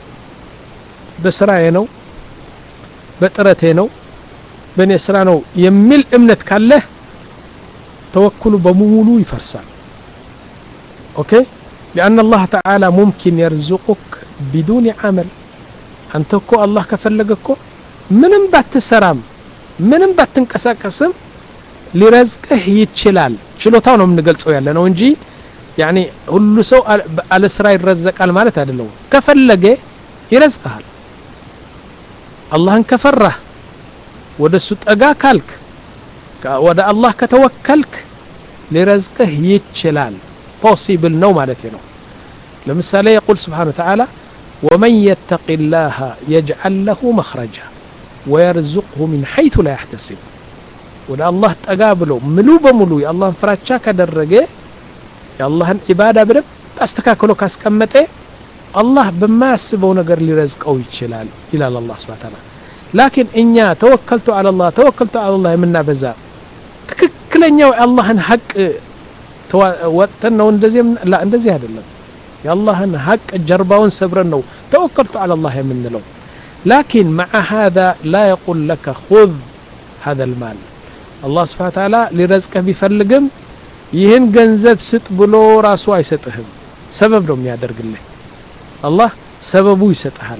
በስራዬ ነው በጥረቴ ነው በኔ ስራ ነው የሚል እምነት ካለ ተወኩሉ በሙሉ ይፈርሳል اوكي لان الله تعالى ممكن يرزقك بدون عمل انت እኮ الله ከፈለገኮ ምንም ባትሰራም ምንም ባትንቀሳቀስም ሊረዝቅህ ይችላል ችሎታው ነው የምንገልጸው ያለ ነው እንጂ يعني ሁሉ ሰው አለ ስራ ይረዘቃል ማለት አይደለም ከፈለገ ይረዝቅሃል አላህን ከፈራህ ወደሱ ጠጋ ካልክ ወደ አላህ ከተወከልክ ሊረዝቅህ ይችላል possible ነው ማለት ነው ለምሳሌ يقول سبحانه وتعالى ومن يتق الله يجعل له مخرجا ويرزقه من حيث لا يحتسب ወደ አላህ ጠጋ ብሎ ሙሉ በሙሉ የአላህን ፍራቻ ከደረገ የአላህን ኢባዳ በደብ አስተካክሎ ካስቀመጠ አላህ በማያስበው ነገር ሊረዝቀው ይችላል ይላል አላህ Subhanahu Wa Ta'ala لكن እኛ ተወከልቱ على الله ተወከልቱ على الله የምናበዛ ትክክለኛው የአላህን ሐቅ ወጥተን ነው እንደዚህ ላ እንደዚህ አይደለም የአላህን ሐቅ ጀርባውን ሰብረን ነው ተወከልቱ على الله የምንለው لكن مع هذا لا يقول لك خذ هذا المال الله سبحانه وتعالى لرزقه بيፈልግም ይህን ገንዘብ ስጥ ብሎ ራሱ አይሰጥህም ሰበብ ነው የሚያደርግልህ الله ሰበቡ ይሰጣል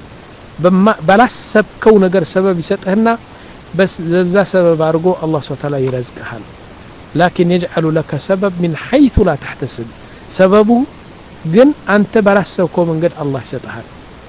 ባላሰብከው ነገር ሰበብ ይሰጥህና በስ ለዛ ሰበብ አድርጎ الله سبحانه وتعالى ይረዝቅሃል لكن يجعل لك سبب من حيث لا تحتسب سببه ግን አንተ ባላሰብከው መንገድ አላህ ይሰጣል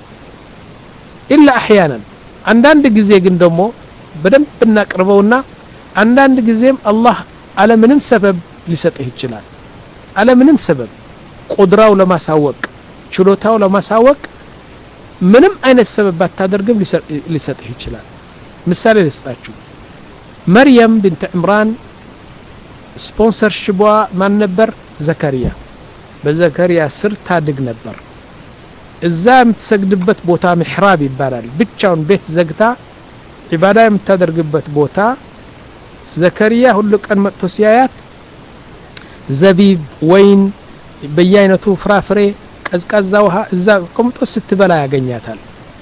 إلا أحيانا አንዳንድ ጊዜ ግን ደግሞ በደንብ እናቀርበውና አንዳንድ ጊዜም አላህ አለ ምንም ሰበብ ሊሰጥህ ይችላል አለ ምንም ሰበብ ቁድራው ለማሳወቅ ችሎታው ለማሳወቅ ምንም አይነት ሰበብ ባታደርግም ሊሰጥህ ይችላል ምሳሌ ልስጣችሁ መርየም ቢንት ዕምራን ስፖንሰርሺፕዋ ማን ነበር ዘከሪያ በዘከሪያ ስር ታድግ ነበር እዛ የምትሰግድበት ቦታ ምሕራብ ይባላል ብቻውን ቤት ዘግታ ኢባዳ የምታደርግበት ቦታ ዘከሪያ ሁሉ ቀን መጥቶ ሲያያት ዘቢብ ወይን በየአይነቱ ፍራፍሬ ቀዝቃዛ ውሃ እዛ ቆምጦ ስትበላ ያገኛታል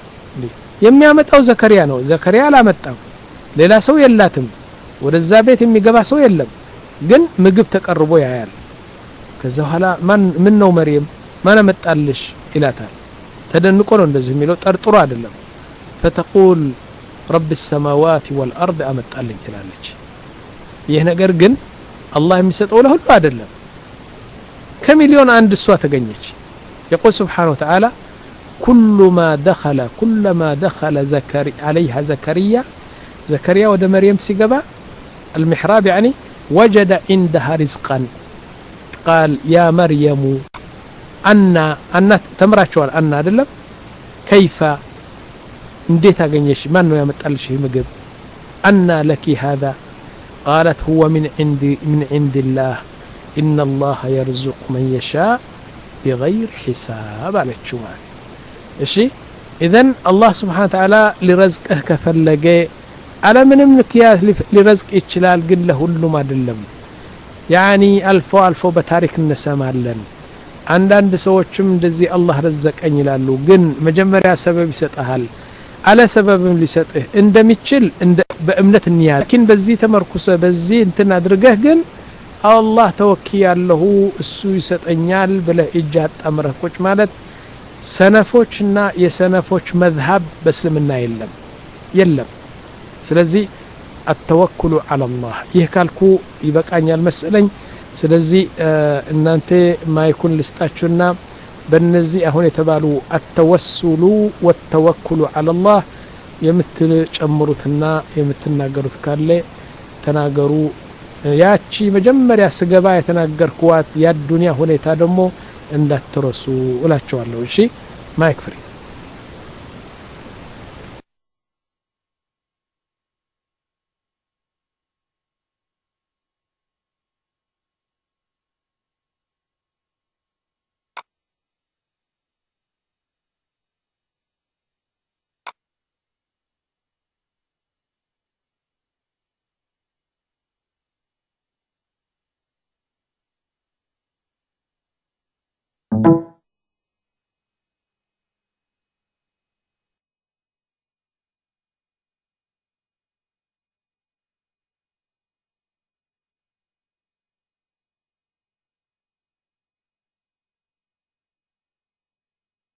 የሚያመጣው ዘከሪያ ነው ዘከሪያ አላመጣው ሌላ ሰው የላትም ወደዛ ቤት የሚገባ ሰው የለም ግን ምግብ ተቀርቦ ያያል ከዛ ኋላ ማን ምን ነው መርየም ማን አመጣልሽ ይላታል ተደንቆ ነው እንደዚህ የሚለው ጠርጥሮ አይደለም فتقول رب السماوات والارض አመጣልኝ ትላለች ይሄ ነገር ግን አላህ የሚሰጠው ለሁሉ አይደለም ከሚሊዮን አንድ እሷ ተገኘች يقول سبحانه وتعالى كل ما دخل كلما دخل زكريا عليها زكريا زكريا ود مريم سيغبا المحراب يعني وجد عندها رزقا قال يا مريم أن أن تمراتشوال أن አይደለም كيف እንዴት አገኘሽ ማን ነው ያመጣልሽ ምግብ أن لك هذا قالت هو من عند من عند الله إن الله يرزق من يشاء بغير حساب አለችው እሺ اذن الله سبحانه وتعالى لرزقه ከፈለገ على ምንም ምክንያት ሊረዝቅ ይችላል ግን ለሁሉም አይደለም يعني አልፎ አልፎ በታሪክ እንሰማለን አንዳንድ ሰዎችም እንደዚህ አላህ ረዘቀኝ ይላሉ ግን መጀመሪያ ሰበብ ይሰጣል አለ ሰበብም ሊሰጥህ እንደሚችል በእምነት እንያ ግን በዚህ ተመርኩሰ በዚህ እንትን አድርገህ ግን አላህ ተወክያለሁ እሱ ይሰጠኛል ብለህ እጅ አጣምረህ ቁጭ ማለት ሰነፎችና የሰነፎች መዝሐብ በእስልምና የለም የለም ስለዚህ التوكل على الله ይህካልኩ ይበቃኛል መሰለኝ ስለዚህ እናንተ ማይኩን ልስጣችሁና በእነዚህ አሁን የተባሉ التوسل والتوكل على الله የምትጨምሩትና የምትናገሩት ካለ ተናገሩ ያቺ መጀመሪያ ስገባ የተናገርኳት ያ ዱንያ ሁኔታ ደግሞ እንዳትረሱ እላችኋለሁ እሺ ማይክ ፍሪ